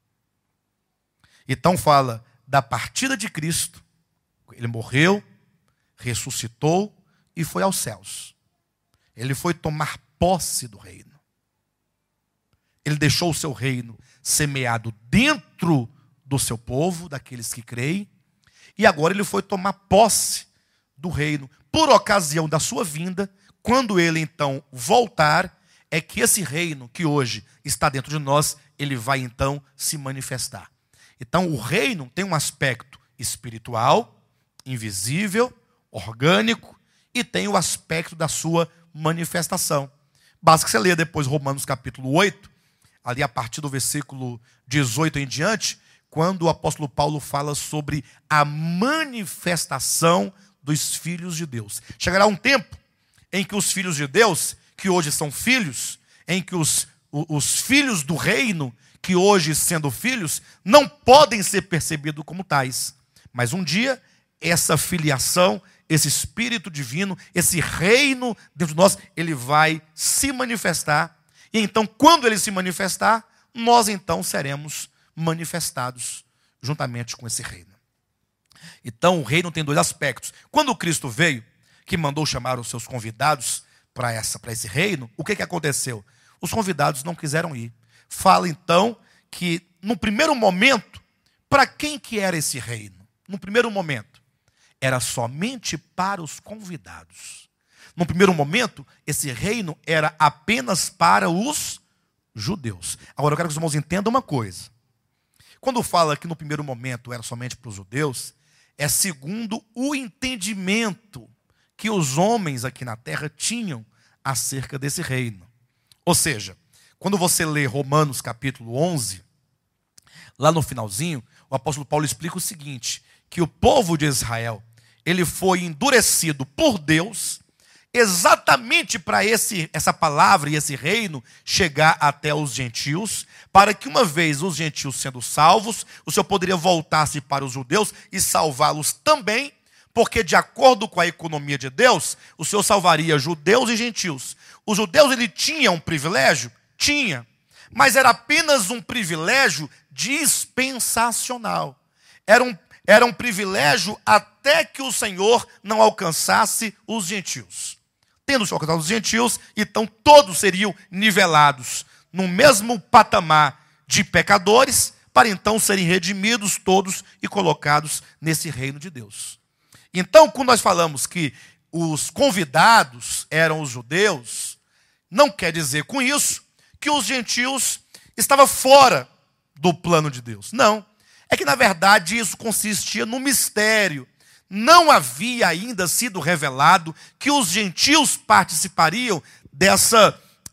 Então fala da partida de Cristo. Ele morreu, ressuscitou e foi aos céus. Ele foi tomar posse do reino. Ele deixou o seu reino semeado dentro do seu povo, daqueles que creem, e agora ele foi tomar posse do reino. Por ocasião da sua vinda, quando ele então voltar, é que esse reino que hoje está dentro de nós, ele vai então se manifestar. Então o reino tem um aspecto espiritual, invisível, orgânico, e tem o aspecto da sua manifestação. Basta que você leia depois Romanos capítulo 8, ali a partir do versículo 18 em diante, quando o apóstolo Paulo fala sobre a manifestação dos filhos de Deus. Chegará um tempo em que os filhos de Deus, que hoje são filhos, em que os filhos do reino, que hoje sendo filhos, não podem ser percebidos como tais. Mas um dia, essa filiação, esse espírito divino, esse reino dentro de nós, ele vai se manifestar. E então, quando ele se manifestar, nós então seremos manifestados juntamente com esse reino. Então o reino tem dois aspectos. Quando Cristo veio, que mandou chamar os seus convidados para esse reino, o que aconteceu? Os convidados não quiseram ir. Fala então que no primeiro momento, para quem que era esse reino? No primeiro momento, era somente para os convidados. No primeiro momento, esse reino era apenas para os judeus. Agora eu quero que os irmãos entendam uma coisa. Quando fala que no primeiro momento era somente para os judeus, é segundo o entendimento que os homens aqui na terra tinham acerca desse reino. Ou seja, quando você lê Romanos capítulo 11, lá no finalzinho, o apóstolo Paulo explica o seguinte, que o povo de Israel, ele foi endurecido por Deus, exatamente para essa palavra e esse reino chegar até os gentios, para que uma vez os gentios sendo salvos, o Senhor poderia voltar-se para os judeus e salvá-los também, porque de acordo com a economia de Deus, o Senhor salvaria judeus e gentios. Os judeus, ele tinha um privilégio? Tinha, mas era apenas um privilégio dispensacional. Era um privilégio até que o Senhor não alcançasse os gentios. Tendo alcançado os gentios, então todos seriam nivelados no mesmo patamar de pecadores, para então serem redimidos todos e colocados nesse reino de Deus. Então, quando nós falamos que os convidados eram os judeus, não quer dizer com isso que os gentios estavam fora do plano de Deus. Não. É que, na verdade, isso consistia no mistério. Não havia ainda sido revelado que os gentios participariam dessa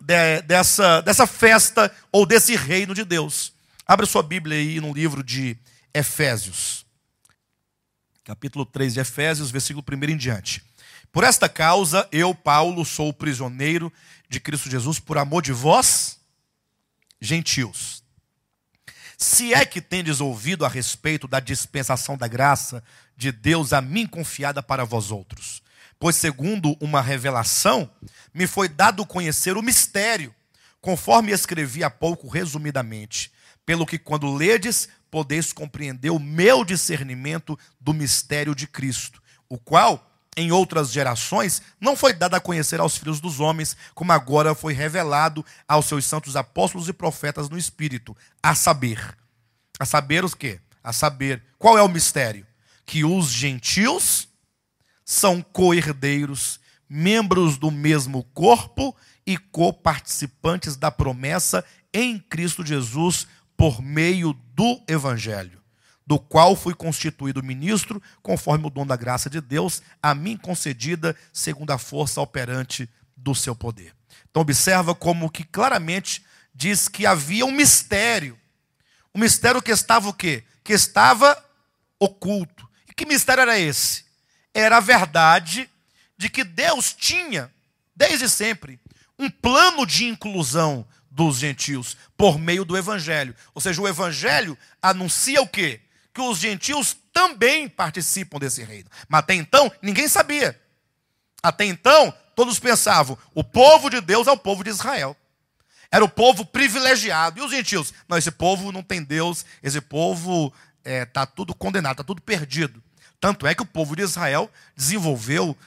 festa ou desse reino de Deus. Abra sua Bíblia aí no livro de Efésios. Capítulo 3 de Efésios, versículo 1 em diante. Por esta causa, eu, Paulo, sou prisioneiro de Cristo Jesus por amor de vós, gentios. Se é que tendes ouvido a respeito da dispensação da graça de Deus a mim confiada para vós outros. Pois segundo uma revelação, me foi dado conhecer o mistério, conforme escrevi há pouco resumidamente, pelo que quando ledes, podeis compreender o meu discernimento do mistério de Cristo, o qual, em outras gerações, não foi dado a conhecer aos filhos dos homens, como agora foi revelado aos seus santos apóstolos e profetas no Espírito, a saber o quê? A saber, qual é o mistério? Que os gentios são co-herdeiros, membros do mesmo corpo e coparticipantes da promessa em Cristo Jesus por meio do Evangelho, do qual fui constituído ministro, conforme o dom da graça de Deus, a mim concedida, segundo a força operante do seu poder. Então observa como que claramente diz que havia um mistério que estava o quê? Que estava oculto. E que mistério era esse? Era a verdade de que Deus tinha, desde sempre, um plano de inclusão dos gentios por meio do Evangelho. Ou seja, o Evangelho anuncia o quê? Que os gentios também participam desse reino. Mas até então, ninguém sabia. Até então, todos pensavam, o povo de Deus é o povo de Israel. Era o povo privilegiado. E os gentios? Não, esse povo não tem Deus, esse povo está tudo condenado, está tudo perdido. Tanto é que o povo de Israel desenvolveu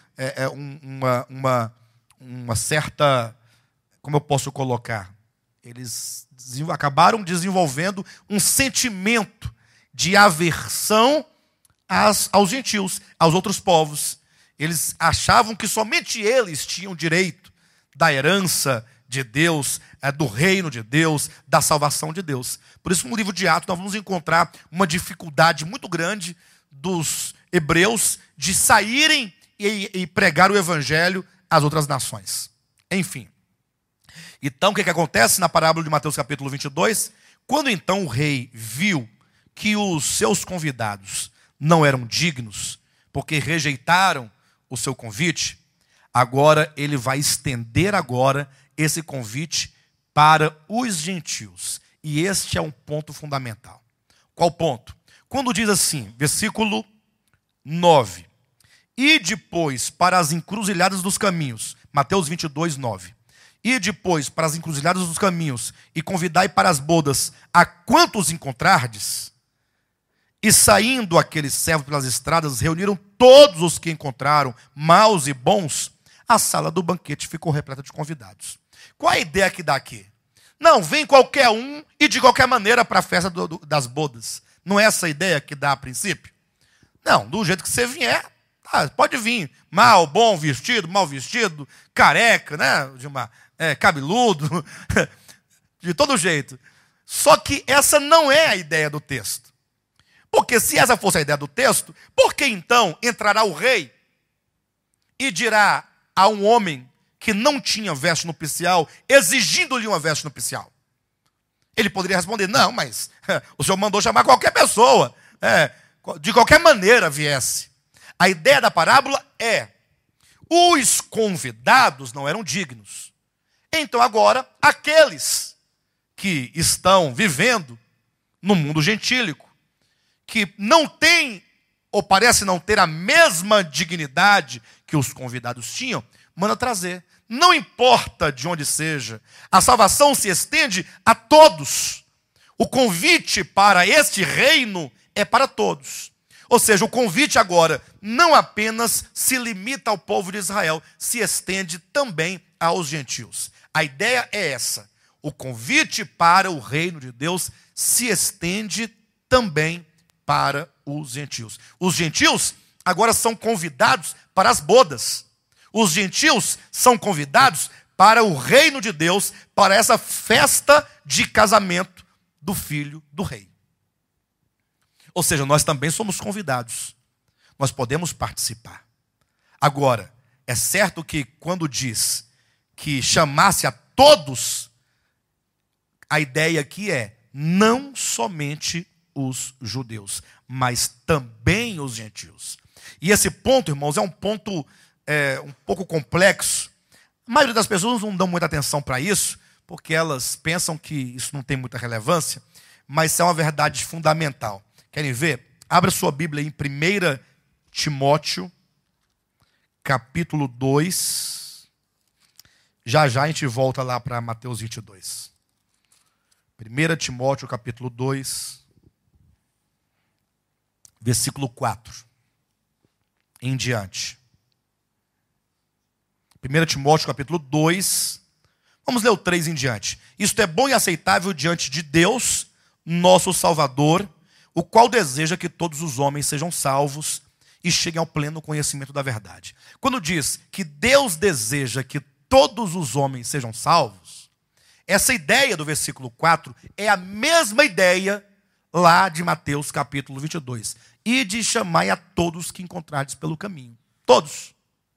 uma certa, como eu posso colocar? Eles acabaram desenvolvendo um sentimento de aversão aos gentios, aos outros povos. Eles achavam que somente eles tinham direito da herança de Deus, do reino de Deus, da salvação de Deus. Por isso, no livro de Atos, nós vamos encontrar uma dificuldade muito grande dos hebreus de saírem e pregar o evangelho às outras nações. Enfim. Então, o que acontece na parábola de Mateus capítulo 22? Quando então o rei viu que os seus convidados não eram dignos, porque rejeitaram o seu convite, agora ele vai estender agora esse convite para os gentios. E este é um ponto fundamental. Qual ponto? Quando diz assim, versículo 9. E depois para as encruzilhadas dos caminhos. Mateus 22, 9. E depois para as encruzilhadas dos caminhos, e convidai para as bodas a quantos encontrardes, E saindo aqueles servos pelas estradas, reuniram todos os que encontraram, maus e bons. A sala do banquete ficou repleta de convidados. Qual a ideia que dá aqui? Não, vem qualquer um e de qualquer maneira para a festa das bodas. Não é essa a ideia que dá a princípio? Não, do jeito que você vier, pode vir. Mal, bom vestido, mal vestido, careca, né? Cabeludo, de todo jeito. Só que essa não é a ideia do texto. Porque se essa fosse a ideia do texto, por que então entrará o rei e dirá a um homem que não tinha veste nupcial, exigindo-lhe uma veste nupcial? Ele poderia responder, não, mas o senhor mandou chamar qualquer pessoa, de qualquer maneira viesse. A ideia da parábola é, os convidados não eram dignos. Então agora, aqueles que estão vivendo no mundo gentílico, que não têm, ou parece não ter a mesma dignidade que os convidados tinham, manda trazer. Não importa de onde seja, a salvação se estende a todos. O convite para este reino é para todos. Ou seja, o convite agora não apenas se limita ao povo de Israel, se estende também aos gentios. A ideia é essa. O convite para o reino de Deus se estende também para os gentios. Os gentios agora são convidados para as bodas. Os gentios são convidados para o reino de Deus, para essa festa de casamento do filho do rei. Ou seja, nós também somos convidados. Nós podemos participar. Agora, é certo que quando diz que chamasse a todos, a ideia aqui é não somente os judeus, mas também os gentios. E esse ponto, irmãos, é um ponto um pouco complexo. A maioria das pessoas não dão muita atenção para isso, porque elas pensam que isso não tem muita relevância, mas isso é uma verdade fundamental. Querem ver? Abra sua Bíblia em 1 Timóteo, capítulo 2. Já a gente volta lá para Mateus 22. 1 Timóteo, capítulo 2, versículo 4 em diante. 1 Timóteo, capítulo 2, vamos ler o 3 em diante. Isto é bom e aceitável diante de Deus, nosso Salvador, o qual deseja que todos os homens sejam salvos e cheguem ao pleno conhecimento da verdade. Quando diz que Deus deseja que todos os homens sejam salvos, essa ideia do versículo 4 é a mesma ideia lá de Mateus capítulo 22. E de chamai a todos que encontrardes pelo caminho. Todos.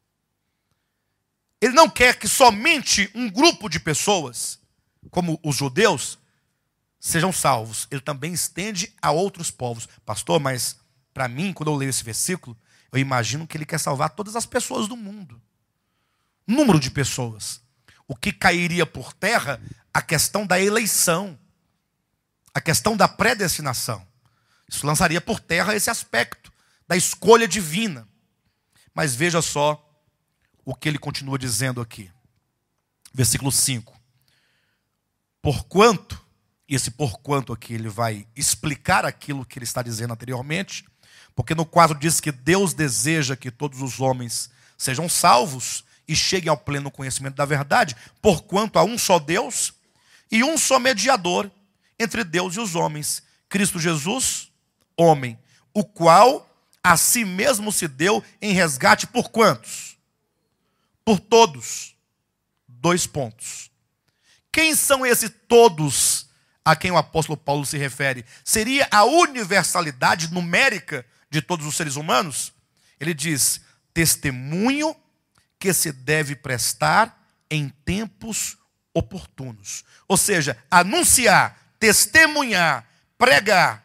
Ele não quer que somente um grupo de pessoas, como os judeus, sejam salvos. Ele também estende a outros povos. Pastor, mas para mim, quando eu leio esse versículo, eu imagino que ele quer salvar todas as pessoas do mundo. Número de pessoas. O que cairia por terra? A questão da eleição. A questão da predestinação. Isso lançaria por terra esse aspecto da escolha divina. Mas veja só o que ele continua dizendo aqui. Versículo 5. Porquanto, e esse porquanto aqui ele vai explicar aquilo que ele está dizendo anteriormente, porque no 4 diz que Deus deseja que todos os homens sejam salvos e cheguem ao pleno conhecimento da verdade, porquanto há um só Deus e um só mediador entre Deus e os homens, Cristo Jesus, homem, o qual a si mesmo se deu em resgate por quantos? Por todos. 2 pontos. Quem são esses todos a quem o apóstolo Paulo se refere? Seria a universalidade numérica de todos os seres humanos? Ele diz, testemunho que se deve prestar em tempos oportunos. Ou seja, anunciar, testemunhar, pregar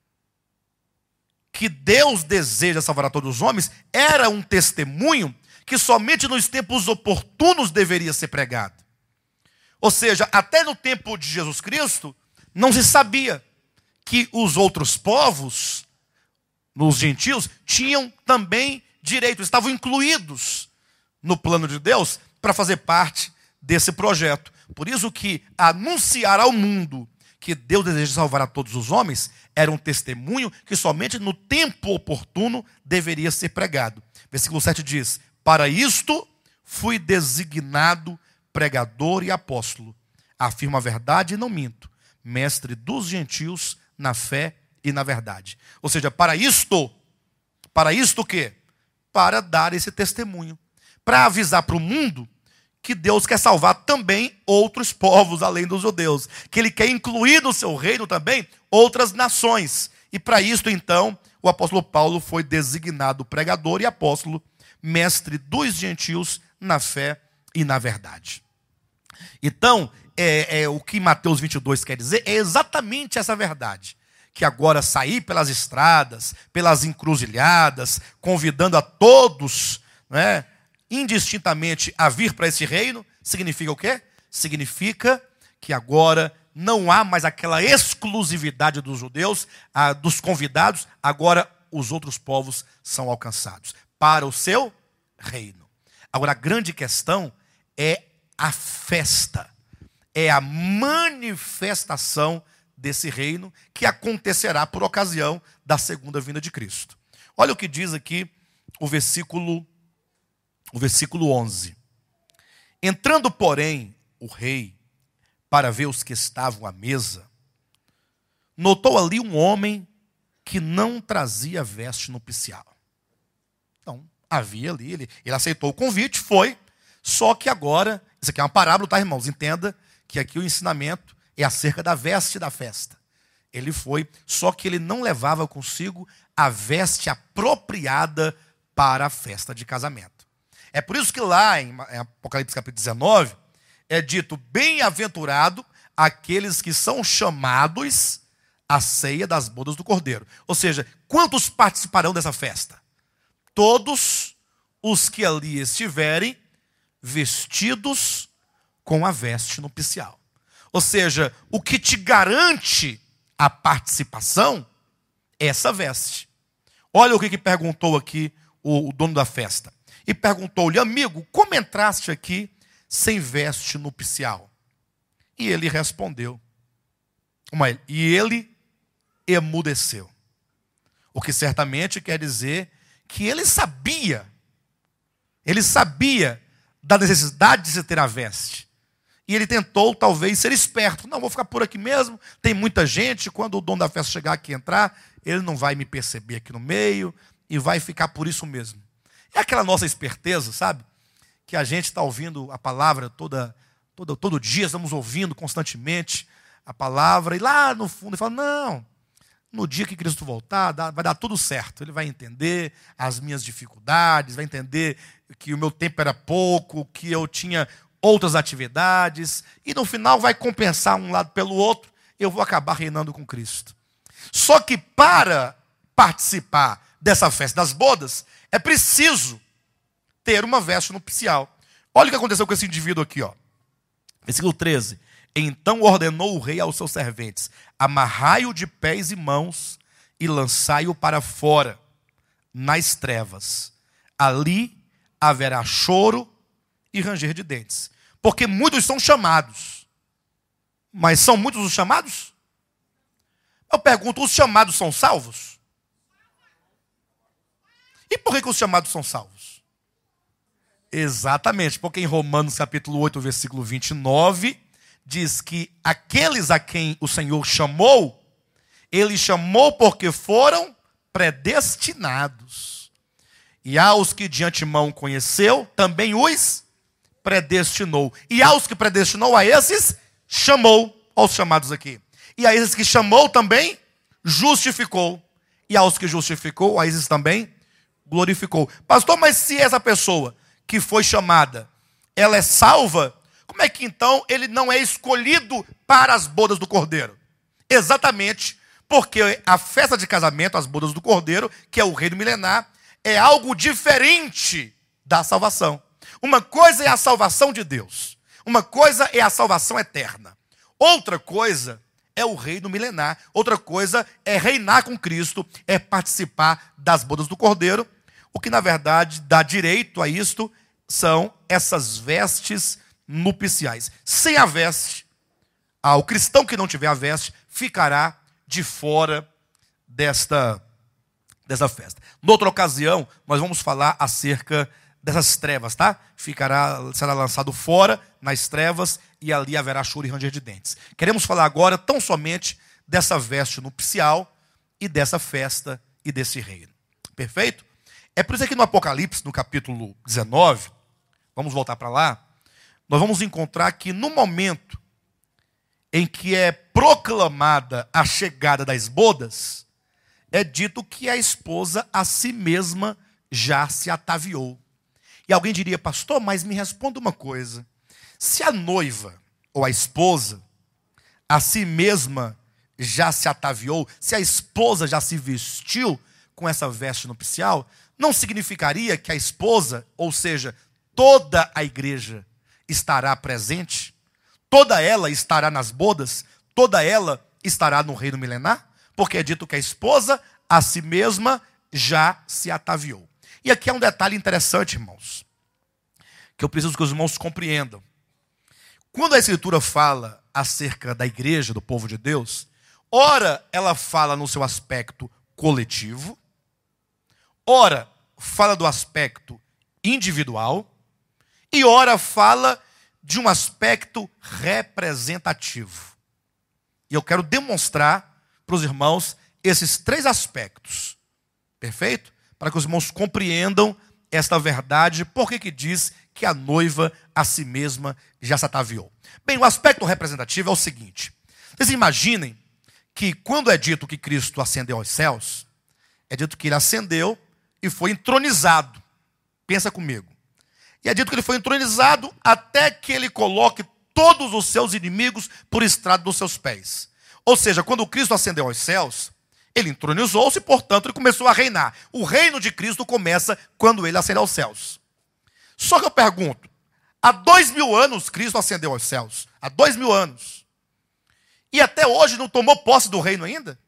que Deus deseja salvar a todos os homens, era um testemunho que somente nos tempos oportunos deveria ser pregado. Ou seja, até no tempo de Jesus Cristo, não se sabia que os outros povos, os gentios, tinham também direito, estavam incluídos no plano de Deus para fazer parte desse projeto. Por isso que anunciar ao mundo que Deus deseja salvar a todos os homens, era um testemunho que somente no tempo oportuno deveria ser pregado. Versículo 7 diz: para isto fui designado pregador e apóstolo. Afirmo a verdade e não minto, mestre dos gentios na fé e na verdade. Ou seja, para isto o quê? Para dar esse testemunho, para avisar para o mundo que Deus quer salvar também outros povos além dos judeus, que Ele quer incluir no seu reino também outras nações. E para isso, então, o apóstolo Paulo foi designado pregador e apóstolo, mestre dos gentios na fé e na verdade. Então, o que Mateus 22 quer dizer é exatamente essa verdade. Que agora sair pelas estradas, pelas encruzilhadas, convidando a todos, né, indistintamente a vir para esse reino, significa o quê? Significa que agora não há mais aquela exclusividade dos judeus, dos convidados, agora os outros povos são alcançados para o seu reino. Agora a grande questão é a festa, é a manifestação desse reino que acontecerá por ocasião da segunda vinda de Cristo. Olha o que diz aqui o versículo 11. Entrando, porém, o rei para ver os que estavam à mesa, notou ali um homem que não trazia veste nupcial. Então, havia ali, ele aceitou o convite, foi, só que agora, isso aqui é uma parábola, tá, irmãos? Entenda que aqui o ensinamento é acerca da veste da festa. Ele foi, só que ele não levava consigo a veste apropriada para a festa de casamento. É por isso que lá em Apocalipse capítulo 19, é dito: bem-aventurado aqueles que são chamados à ceia das bodas do Cordeiro. Ou seja, quantos participarão dessa festa? Todos os que ali estiverem vestidos com a veste nupcial. Ou seja, o que te garante a participação é essa veste. Olha o que perguntou aqui o dono da festa. E perguntou-lhe: amigo, como entraste aqui sem veste nupcial? E ele respondeu. E ele emudeceu. O que certamente quer dizer que ele sabia da necessidade de se ter a veste. E ele tentou, talvez, ser esperto. Não, vou ficar por aqui mesmo, tem muita gente, quando o dono da festa chegar aqui e entrar, ele não vai me perceber aqui no meio, e vai ficar por isso mesmo. É aquela nossa esperteza, sabe? Que a gente está ouvindo a palavra todo dia, estamos ouvindo constantemente a palavra, e lá no fundo ele fala: não, no dia que Cristo voltar, vai dar tudo certo. Ele vai entender as minhas dificuldades, vai entender que o meu tempo era pouco, que eu tinha outras atividades, e no final vai compensar um lado pelo outro, eu vou acabar reinando com Cristo. Só que para participar dessa festa das bodas, é preciso ter uma veste nupcial. Olha o que aconteceu com esse indivíduo aqui, ó. Versículo 13. Então ordenou o rei aos seus serventes: amarrai-o de pés e mãos e lançai-o para fora, nas trevas. Ali haverá choro e ranger de dentes. Porque muitos são chamados. Mas são muitos os chamados? Eu pergunto, os chamados são salvos? E por que os chamados são salvos? Exatamente, porque em Romanos capítulo 8, versículo 29, diz que aqueles a quem o Senhor chamou, Ele chamou porque foram predestinados. E aos que de antemão conheceu, também os predestinou. E aos que predestinou, a esses chamou. Aos chamados aqui. E a esses que chamou também justificou. E aos que justificou, a esses também glorificou. Pastor, mas se essa pessoa que foi chamada, ela é salva, como é que então ele não é escolhido para as bodas do Cordeiro? Exatamente porque a festa de casamento, as bodas do Cordeiro, que é o reino milenar, é algo diferente da salvação. Uma coisa é a salvação de Deus. Uma coisa é a salvação eterna. Outra coisa é o reino milenar. Outra coisa é reinar com Cristo, é participar das bodas do Cordeiro. O que, na verdade, dá direito a isto são essas vestes nupciais. Sem a veste, o cristão que não tiver a veste ficará de fora dessa festa. Noutra ocasião, nós vamos falar acerca dessas trevas, tá? Será lançado fora nas trevas e ali haverá choro e ranger de dentes. Queremos falar agora tão somente dessa veste nupcial e dessa festa e desse reino. Perfeito? É por isso que no Apocalipse, no capítulo 19, vamos voltar para lá, nós vamos encontrar que no momento em que é proclamada a chegada das bodas, é dito que a esposa a si mesma já se ataviou. E alguém diria, pastor, mas me responda uma coisa. Se a noiva ou a esposa a si mesma já se ataviou, se a esposa já se vestiu com essa veste nupcial, não significaria que a esposa, ou seja, toda a igreja estará presente? Toda ela estará nas bodas? Toda ela estará no reino milenar? Porque é dito que a esposa a si mesma já se ataviou. E aqui é um detalhe interessante, irmãos, que eu preciso que os irmãos compreendam. Quando a Escritura fala acerca da igreja, do povo de Deus, ora ela fala no seu aspecto coletivo, ora fala do aspecto individual, e ora fala de um aspecto representativo. E eu quero demonstrar para os irmãos esses três aspectos. Perfeito? Para que os irmãos compreendam esta verdade, por que diz que a noiva a si mesma já se ataviou. Bem, o aspecto representativo é o seguinte. Vocês imaginem que quando é dito que Cristo ascendeu aos céus, é dito que ele ascendeu e foi entronizado. Pensa comigo. E é dito que ele foi entronizado até que ele coloque todos os seus inimigos por estrado dos seus pés. Ou seja, quando Cristo ascendeu aos céus, ele entronizou-se, portanto, ele começou a reinar. O reino de Cristo começa quando ele ascendeu aos céus. Só que eu pergunto, há 2000 anos Cristo ascendeu aos céus. Há 2000 anos. E até hoje não tomou posse do reino ainda?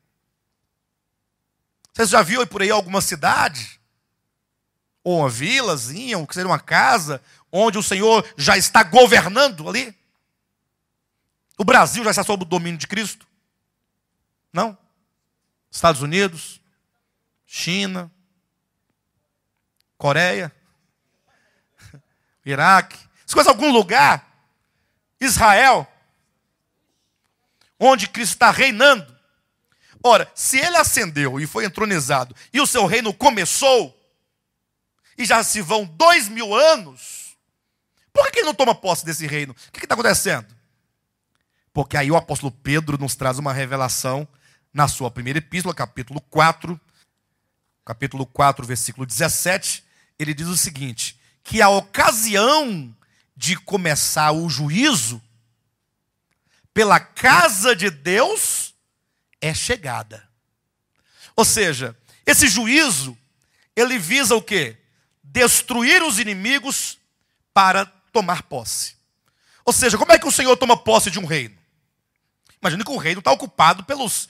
Vocês já viram por aí alguma cidade? Ou uma vilazinha, ou que seja uma casa, onde o Senhor já está governando ali? O Brasil já está sob o domínio de Cristo? Não? Estados Unidos, China, Coreia, Iraque. Se fosse algum lugar, Israel, onde Cristo está reinando. Ora, se ele ascendeu e foi entronizado, e o seu reino começou, e já se vão 2000 anos, por que ele não toma posse desse reino? O que está acontecendo? Porque aí o apóstolo Pedro nos traz uma revelação na sua primeira epístola, capítulo 4, versículo 17, ele diz o seguinte, que a ocasião de começar o juízo pela casa de Deus é chegada. Ou seja, esse juízo, ele visa o quê? Destruir os inimigos para tomar posse. Ou seja, como é que o Senhor toma posse de um reino? Imagina que o reino está ocupado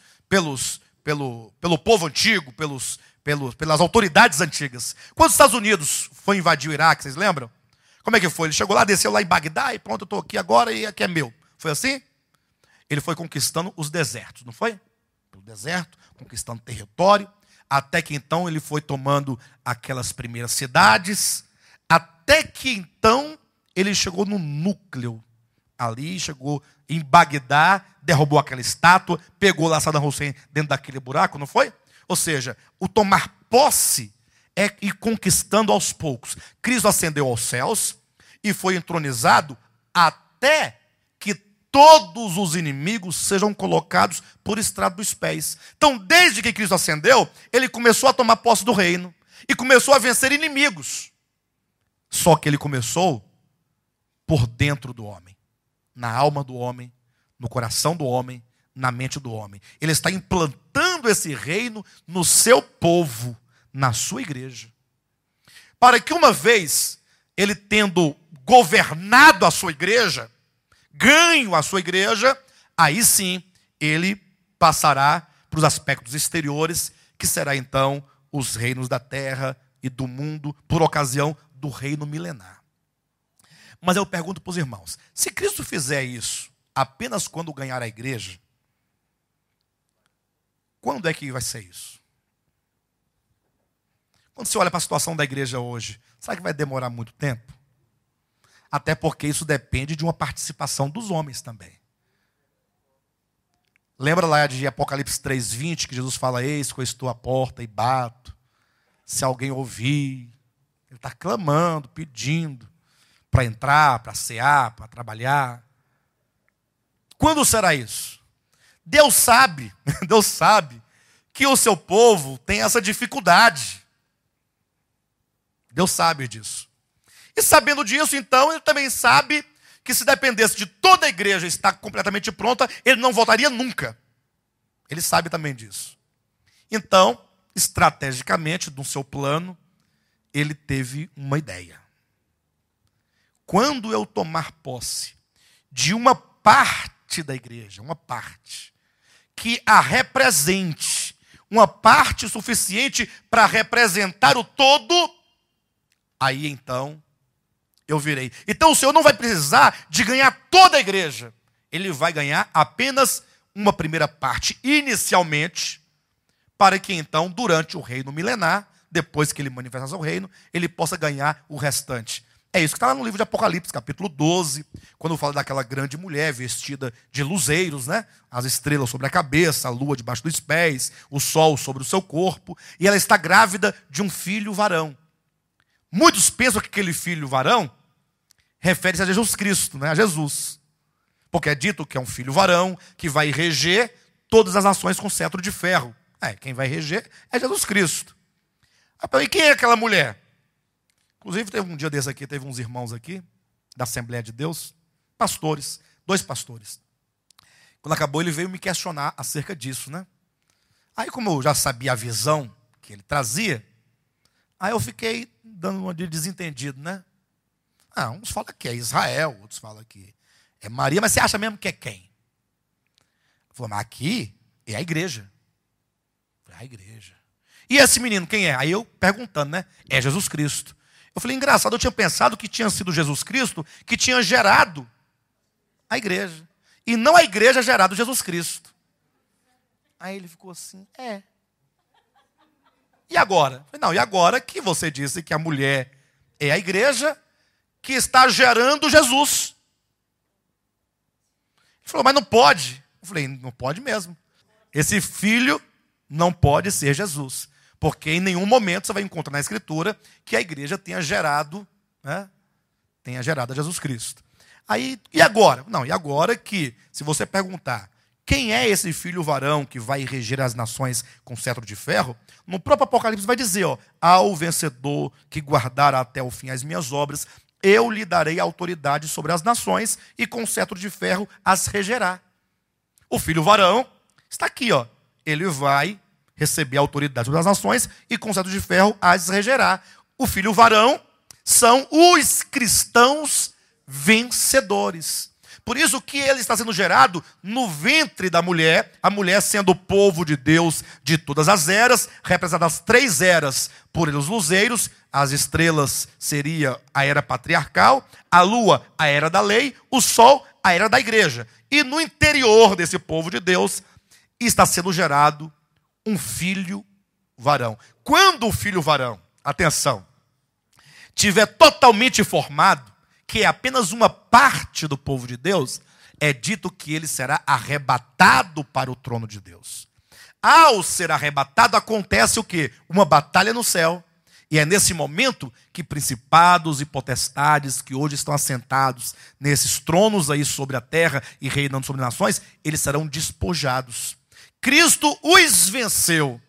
pelo povo antigo, pelas autoridades antigas. Quando os Estados Unidos foi invadir o Iraque, vocês lembram? Como é que foi? Ele chegou lá, desceu lá em Bagdá e pronto, eu estou aqui agora e aqui é meu. Foi assim? Ele foi conquistando os desertos, não foi? Pelo deserto, conquistando território, até que então ele foi tomando aquelas primeiras cidades, até que então ele chegou no núcleo. Ali, chegou em Bagdá, derrubou aquela estátua, pegou lá Saddam Hussein dentro daquele buraco, não foi? Ou seja, o tomar posse é ir conquistando aos poucos. Cristo ascendeu aos céus e foi entronizado até que todos os inimigos sejam colocados por estrado dos pés. Então, desde que Cristo ascendeu, ele começou a tomar posse do reino e começou a vencer inimigos. Só que ele começou por dentro do homem, na alma do homem, no coração do homem, na mente do homem. Ele está implantando esse reino no seu povo, na sua igreja. Para que uma vez ele tendo governado a sua igreja, ganho a sua igreja, aí sim ele passará para os aspectos exteriores, que será então os reinos da terra e do mundo, por ocasião do reino milenar. Mas eu pergunto para os irmãos, se Cristo fizer isso apenas quando ganhar a igreja? Quando é que vai ser isso? Quando você olha para a situação da igreja hoje, será que vai demorar muito tempo? Até porque isso depende de uma participação dos homens também. Lembra lá de Apocalipse 3:20, que Jesus fala: eis que eu estou à porta e bato. Se alguém ouvir, ele está clamando, pedindo para entrar, para cear, para trabalhar. Quando será isso? Deus sabe que o seu povo tem essa dificuldade. Deus sabe disso. E sabendo disso, então, ele também sabe que se dependesse de toda a igreja estar completamente pronta, ele não voltaria nunca. Ele sabe também disso. Então, estrategicamente, no seu plano, ele teve uma ideia. Quando eu tomar posse de uma parte da igreja, uma parte, que a represente, uma parte suficiente para representar o todo, aí então eu virei. Então o Senhor não vai precisar de ganhar toda a igreja. Ele vai ganhar apenas uma primeira parte, inicialmente, para que então, durante o reino milenar, depois que ele manifestar seu reino, ele possa ganhar o restante. É isso que está lá no livro de Apocalipse, capítulo 12, quando fala daquela grande mulher vestida de luzeiros, né? As estrelas sobre a cabeça, a lua debaixo dos pés, o sol sobre o seu corpo, e ela está grávida de um filho varão. Muitos pensam que aquele filho varão refere-se a Jesus Cristo, né? A Jesus. Porque é dito que é um filho varão que vai reger todas as nações com cetro de ferro. Quem vai reger é Jesus Cristo. E quem é aquela mulher? Inclusive, teve um dia desse aqui, teve uns irmãos aqui, da Assembleia de Deus, pastores, 2 pastores. Quando acabou, ele veio me questionar acerca disso, né? Aí, como eu já sabia a visão que ele trazia, aí eu fiquei dando uma de desentendido, né? Uns falam que é Israel, outros falam que é Maria, mas você acha mesmo que é quem? Ele falou, mas aqui é a igreja. Eu falei, a igreja. E esse menino, quem é? Aí eu perguntando, né? É Jesus Cristo. Eu falei, engraçado, eu tinha pensado que tinha sido Jesus Cristo que tinha gerado a igreja. E não a igreja gerado Jesus Cristo. Aí ele ficou assim, E agora? Eu falei, não, e agora que você disse que a mulher é a igreja que está gerando Jesus? Ele falou, mas não pode. Eu falei, não pode mesmo. Esse filho não pode ser Jesus. Porque em nenhum momento você vai encontrar na Escritura que a igreja tenha gerado, né, tenha gerado a Jesus Cristo. Aí, e agora? Não, e agora que, se você perguntar, quem é esse filho varão que vai reger as nações com cetro de ferro? No próprio Apocalipse vai dizer, ao vencedor que guardar até o fim as minhas obras, eu lhe darei autoridade sobre as nações e com cetro de ferro as regerá. O filho varão está aqui, ele vai receber a autoridade sobre as nações e com cetro de ferro as regerá. O filho varão são os cristãos vencedores. Por isso que ele está sendo gerado no ventre da mulher, a mulher sendo o povo de Deus de todas as eras, representadas as 3 eras por os luzeiros, as estrelas seria a era patriarcal, a lua a era da lei, o sol a era da igreja. E no interior desse povo de Deus está sendo gerado um filho varão. Quando o filho varão, atenção, tiver totalmente formado, que é apenas uma parte do povo de Deus, é dito que ele será arrebatado para o trono de Deus. Ao ser arrebatado, acontece o quê? Uma batalha no céu. E é nesse momento que principados e potestades que hoje estão assentados nesses tronos aí sobre a terra e reinando sobre nações, eles serão despojados. Cristo os venceu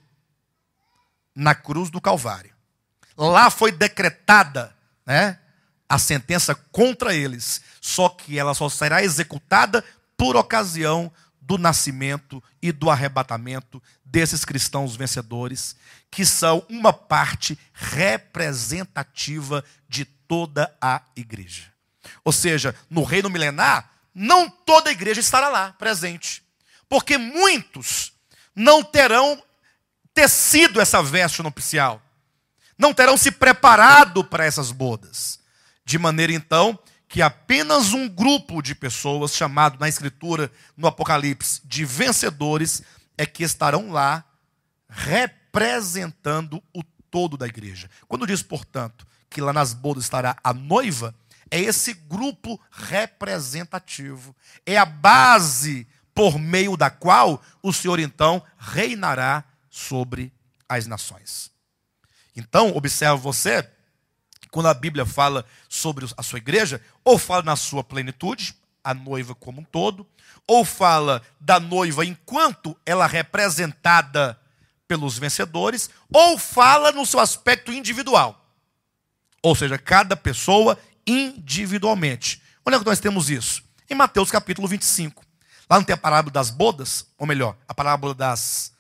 na cruz do Calvário. Lá foi decretada, a sentença contra eles, só que ela só será executada por ocasião do nascimento e do arrebatamento desses cristãos vencedores, que são uma parte representativa de toda a igreja. Ou seja, no reino milenar, não toda a igreja estará lá presente, porque muitos não terão tecido essa veste nupcial, não terão se preparado para essas bodas. De maneira, então, que apenas um grupo de pessoas, chamado na Escritura, no Apocalipse, de vencedores, é que estarão lá representando o todo da igreja. Quando diz, portanto, que lá nas bodas estará a noiva, é esse grupo representativo. É a base por meio da qual o Senhor, então, reinará sobre as nações. Então, observa você, quando a Bíblia fala sobre a sua igreja, ou fala na sua plenitude, a noiva como um todo, ou fala da noiva enquanto ela é representada pelos vencedores, ou fala no seu aspecto individual. Ou seja, cada pessoa individualmente. Onde é que nós temos isso? Em Mateus capítulo 25. Lá não tem a parábola das bodas, ou melhor, a parábola das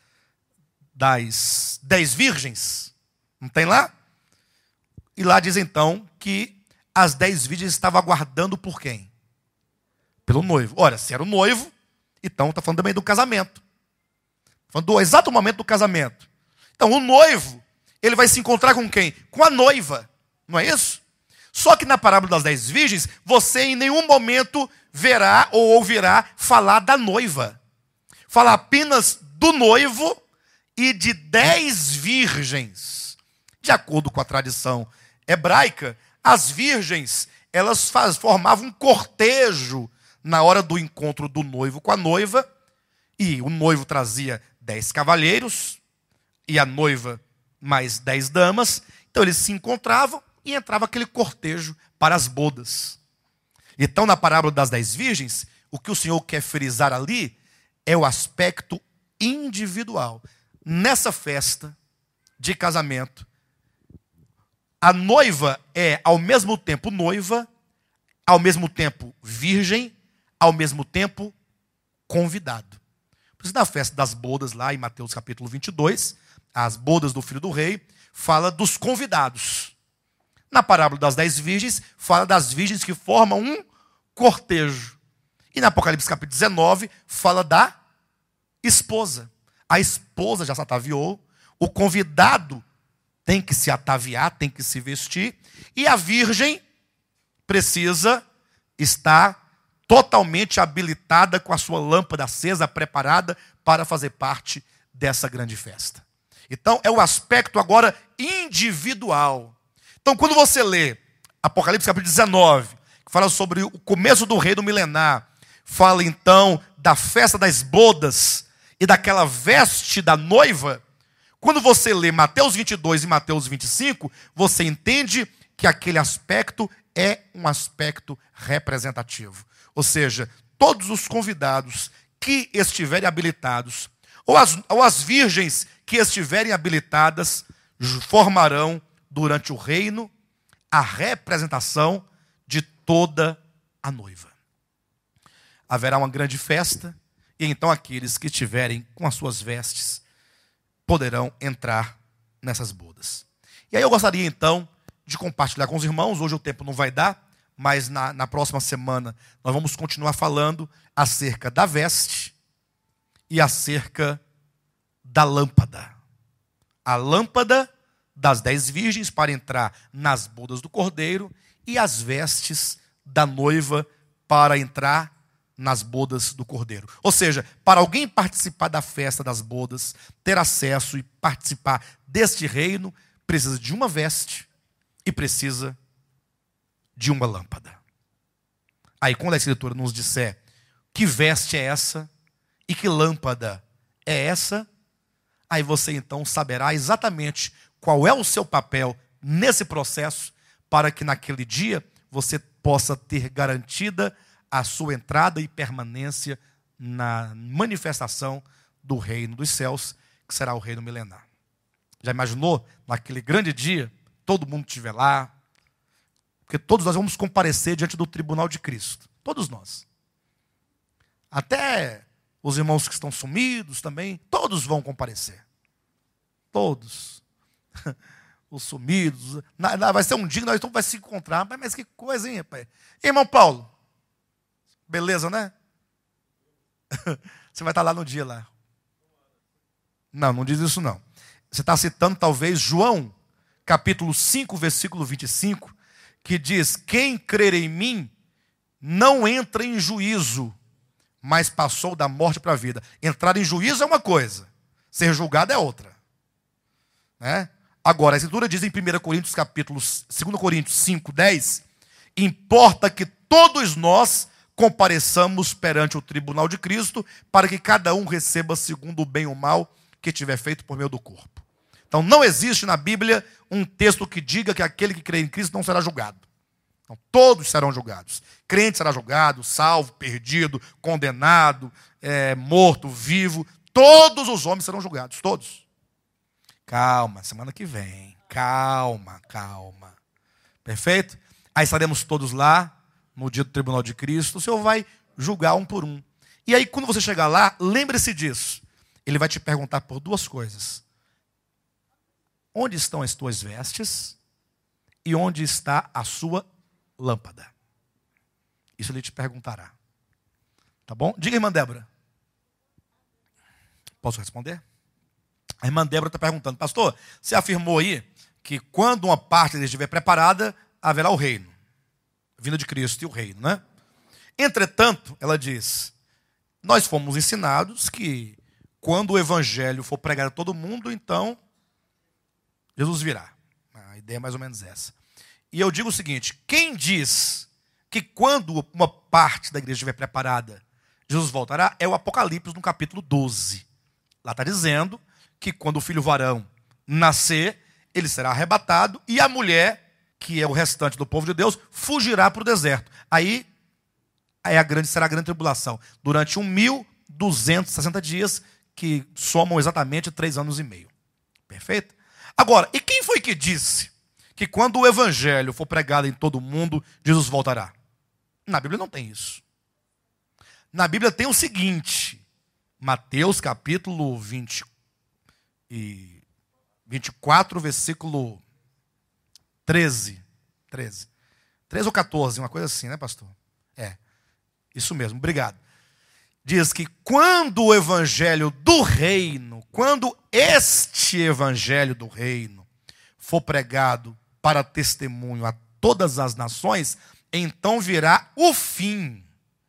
10 virgens. Não tem lá? E lá diz então que as 10 virgens estavam aguardando por quem? Pelo noivo. Ora, se era o noivo, então está falando também do casamento. Falando do exato momento do casamento. Então o noivo, ele vai se encontrar com quem? Com a noiva. Não é isso? Só que na parábola das 10 virgens, você em nenhum momento verá ou ouvirá falar da noiva. Fala apenas do noivo e de 10 virgens. De acordo com a tradição hebraica, as virgens, elas formavam um cortejo na hora do encontro do noivo com a noiva, e o noivo trazia 10 cavalheiros, e a noiva mais 10 damas, então eles se encontravam, e entrava aquele cortejo para as bodas. Então, na parábola das 10 virgens, o que o Senhor quer frisar ali é o aspecto individual. Nessa festa de casamento, a noiva é ao mesmo tempo noiva, ao mesmo tempo virgem, ao mesmo tempo convidado. Por isso, na festa das bodas, lá em Mateus capítulo 22, as bodas do Filho do Rei, fala dos convidados. Na parábola das 10 virgens, fala das virgens que formam um cortejo. E na Apocalipse capítulo 19, fala da esposa. A esposa já se ataviou, o convidado tem que se ataviar, tem que se vestir, e a virgem precisa estar totalmente habilitada com a sua lâmpada acesa, preparada para fazer parte dessa grande festa. Então, é o aspecto agora individual. Então, quando você lê Apocalipse capítulo 19, que fala sobre o começo do reino milenar, fala então da festa das bodas e daquela veste da noiva, quando você lê Mateus 22 e Mateus 25, você entende que aquele aspecto é um aspecto representativo. Ou seja, todos os convidados que estiverem habilitados, ou as virgens que estiverem habilitadas, formarão durante o reino a representação de toda a noiva. Haverá uma grande festa, e então aqueles que estiverem com as suas vestes poderão entrar nessas bodas. E aí eu gostaria então de compartilhar com os irmãos, hoje o tempo não vai dar, mas na próxima semana nós vamos continuar falando acerca da veste e acerca da lâmpada. A lâmpada das 10 virgens para entrar nas bodas do Cordeiro e as vestes da noiva para entrar nas bodas do Cordeiro. Ou seja, para alguém participar da festa das bodas, ter acesso e participar deste reino, precisa de uma veste e precisa de uma lâmpada. Aí quando a Escritura nos disser que veste é essa e que lâmpada é essa, aí você então saberá exatamente qual é o seu papel nesse processo para que naquele dia você possa ter garantida a sua entrada e permanência na manifestação do reino dos céus, que será o reino milenar. Já imaginou, naquele grande dia, todo mundo estiver lá? Porque todos nós vamos comparecer diante do tribunal de Cristo. Todos nós. Até os irmãos que estão sumidos também, todos vão comparecer. Todos. Os sumidos. Vai ser um dia que nós vamos se encontrar. Mas que coisinha, pai. Irmão Paulo, beleza, né? Você vai estar lá no dia lá. Não diz isso não. Você está citando talvez João, capítulo 5, versículo 25, que diz: quem crer em mim, não entra em juízo, mas passou da morte para a vida. Entrar em juízo é uma coisa, ser julgado é outra. Né? Agora, a Escritura diz em 2 Coríntios 5:10, importa que todos nós compareçamos perante o tribunal de Cristo, para que cada um receba segundo o bem ou mal que tiver feito por meio do corpo. Então, não existe na Bíblia um texto que diga que aquele que crê em Cristo não será julgado. Então, todos serão julgados. Crente será julgado, salvo, perdido, condenado, morto, vivo. Todos os homens serão julgados, todos. Calma, semana que vem. Calma. Perfeito? Aí estaremos todos lá, no dia do tribunal de Cristo. O Senhor vai julgar um por um. E aí, quando você chegar lá, lembre-se disso. Ele vai te perguntar por duas coisas. Onde estão as tuas vestes? E onde está a sua lâmpada? Isso ele te perguntará. Tá bom? Diga, irmã Débora. Posso responder? A irmã Débora está perguntando, pastor, você afirmou aí que quando uma parte dele estiver preparada, haverá o reino. A vinda de Cristo e o reino, né? Entretanto, ela diz, nós fomos ensinados que quando o evangelho for pregado a todo mundo, então Jesus virá. A ideia é mais ou menos essa. E eu digo o seguinte, quem diz que quando uma parte da igreja estiver preparada, Jesus voltará, é o Apocalipse no capítulo 12. Lá está dizendo que quando o filho varão nascer, ele será arrebatado e a mulher, que é o restante do povo de Deus, fugirá para o deserto. Aí será a grande tribulação. Durante 1.260 dias, que somam exatamente 3 anos e meio. Perfeito? Agora, e quem foi que disse que quando o evangelho for pregado em todo o mundo, Jesus voltará? Na Bíblia não tem isso. Na Bíblia tem o seguinte, Mateus capítulo 24, versículo 13 ou 14, uma coisa assim, né, pastor? Isso mesmo, obrigado. Diz que quando o evangelho do reino, quando este evangelho do reino for pregado para testemunho a todas as nações, então virá o fim.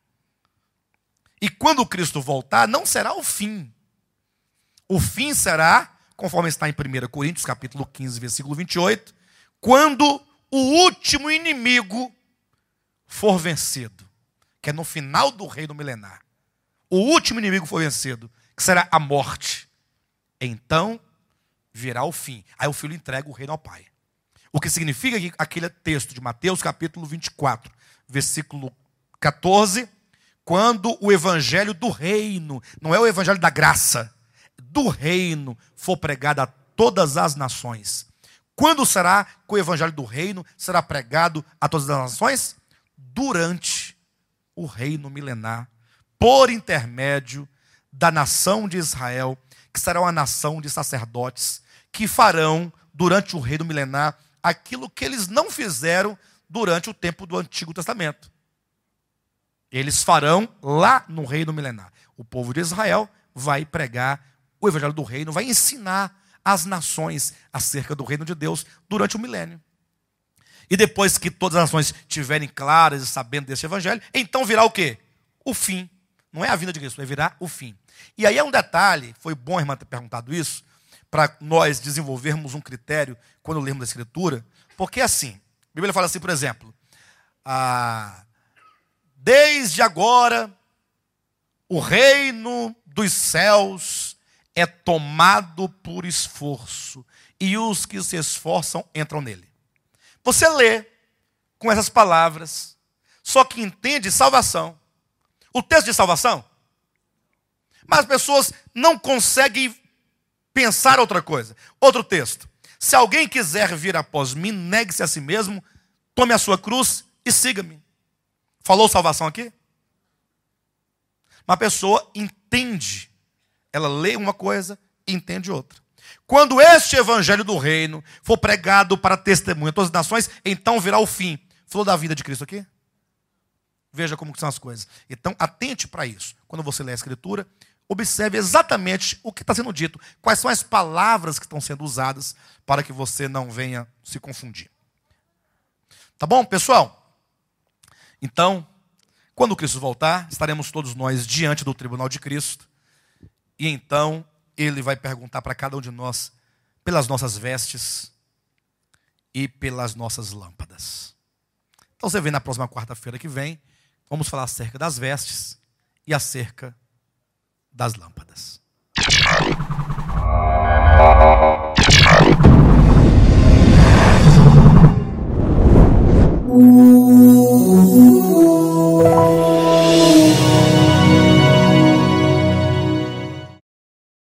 E quando Cristo voltar, não será o fim. O fim será, conforme está em 1 Coríntios, capítulo 15, versículo 28, quando o último inimigo for vencido, que é no final do reino milenar. O último inimigo for vencido, que será a morte. Então, virá o fim. Aí o filho entrega o reino ao pai. O que significa que aquele texto de Mateus, capítulo 24, versículo 14, quando o evangelho do reino, não é o evangelho da graça, do reino, for pregado a todas as nações. Quando será que o evangelho do reino será pregado a todas as nações? Durante o reino milenar, por intermédio da nação de Israel, que será uma nação de sacerdotes, que farão, durante o reino milenar, aquilo que eles não fizeram durante o tempo do Antigo Testamento. Eles farão lá no reino milenar. O povo de Israel vai pregar o evangelho do reino, vai ensinar as nações acerca do reino de Deus durante o milênio. E depois que todas as nações estiverem claras e sabendo desse evangelho, então virá o quê? O fim. Não é a vinda de Cristo, vai virar o fim. E aí é um detalhe, foi bom a irmã ter perguntado isso, para nós desenvolvermos um critério quando lermos a Escritura, porque assim, a Bíblia fala assim, por exemplo, desde agora o reino dos céus é tomado por esforço, e os que se esforçam entram nele. Você lê com essas palavras, só que entende salvação. O texto de salvação, mas as pessoas não conseguem pensar outra coisa. Outro texto, se alguém quiser vir após mim, negue-se a si mesmo, tome a sua cruz e siga-me. Falou salvação aqui? Uma pessoa entende, ela lê uma coisa e entende outra. Quando este evangelho do reino for pregado para testemunho a todas as nações, então virá o fim. Falou da vida de Cristo aqui? Veja como são as coisas. Então, atente para isso. Quando você lê a Escritura, observe exatamente o que está sendo dito. Quais são as palavras que estão sendo usadas para que você não venha se confundir. Tá bom, pessoal? Então, Quando Cristo voltar, estaremos todos nós diante do tribunal de Cristo. E então Ele vai perguntar para cada um de nós pelas nossas vestes e pelas nossas lâmpadas. Então você vem na próxima quarta-feira que vem, vamos falar acerca das vestes e acerca das lâmpadas.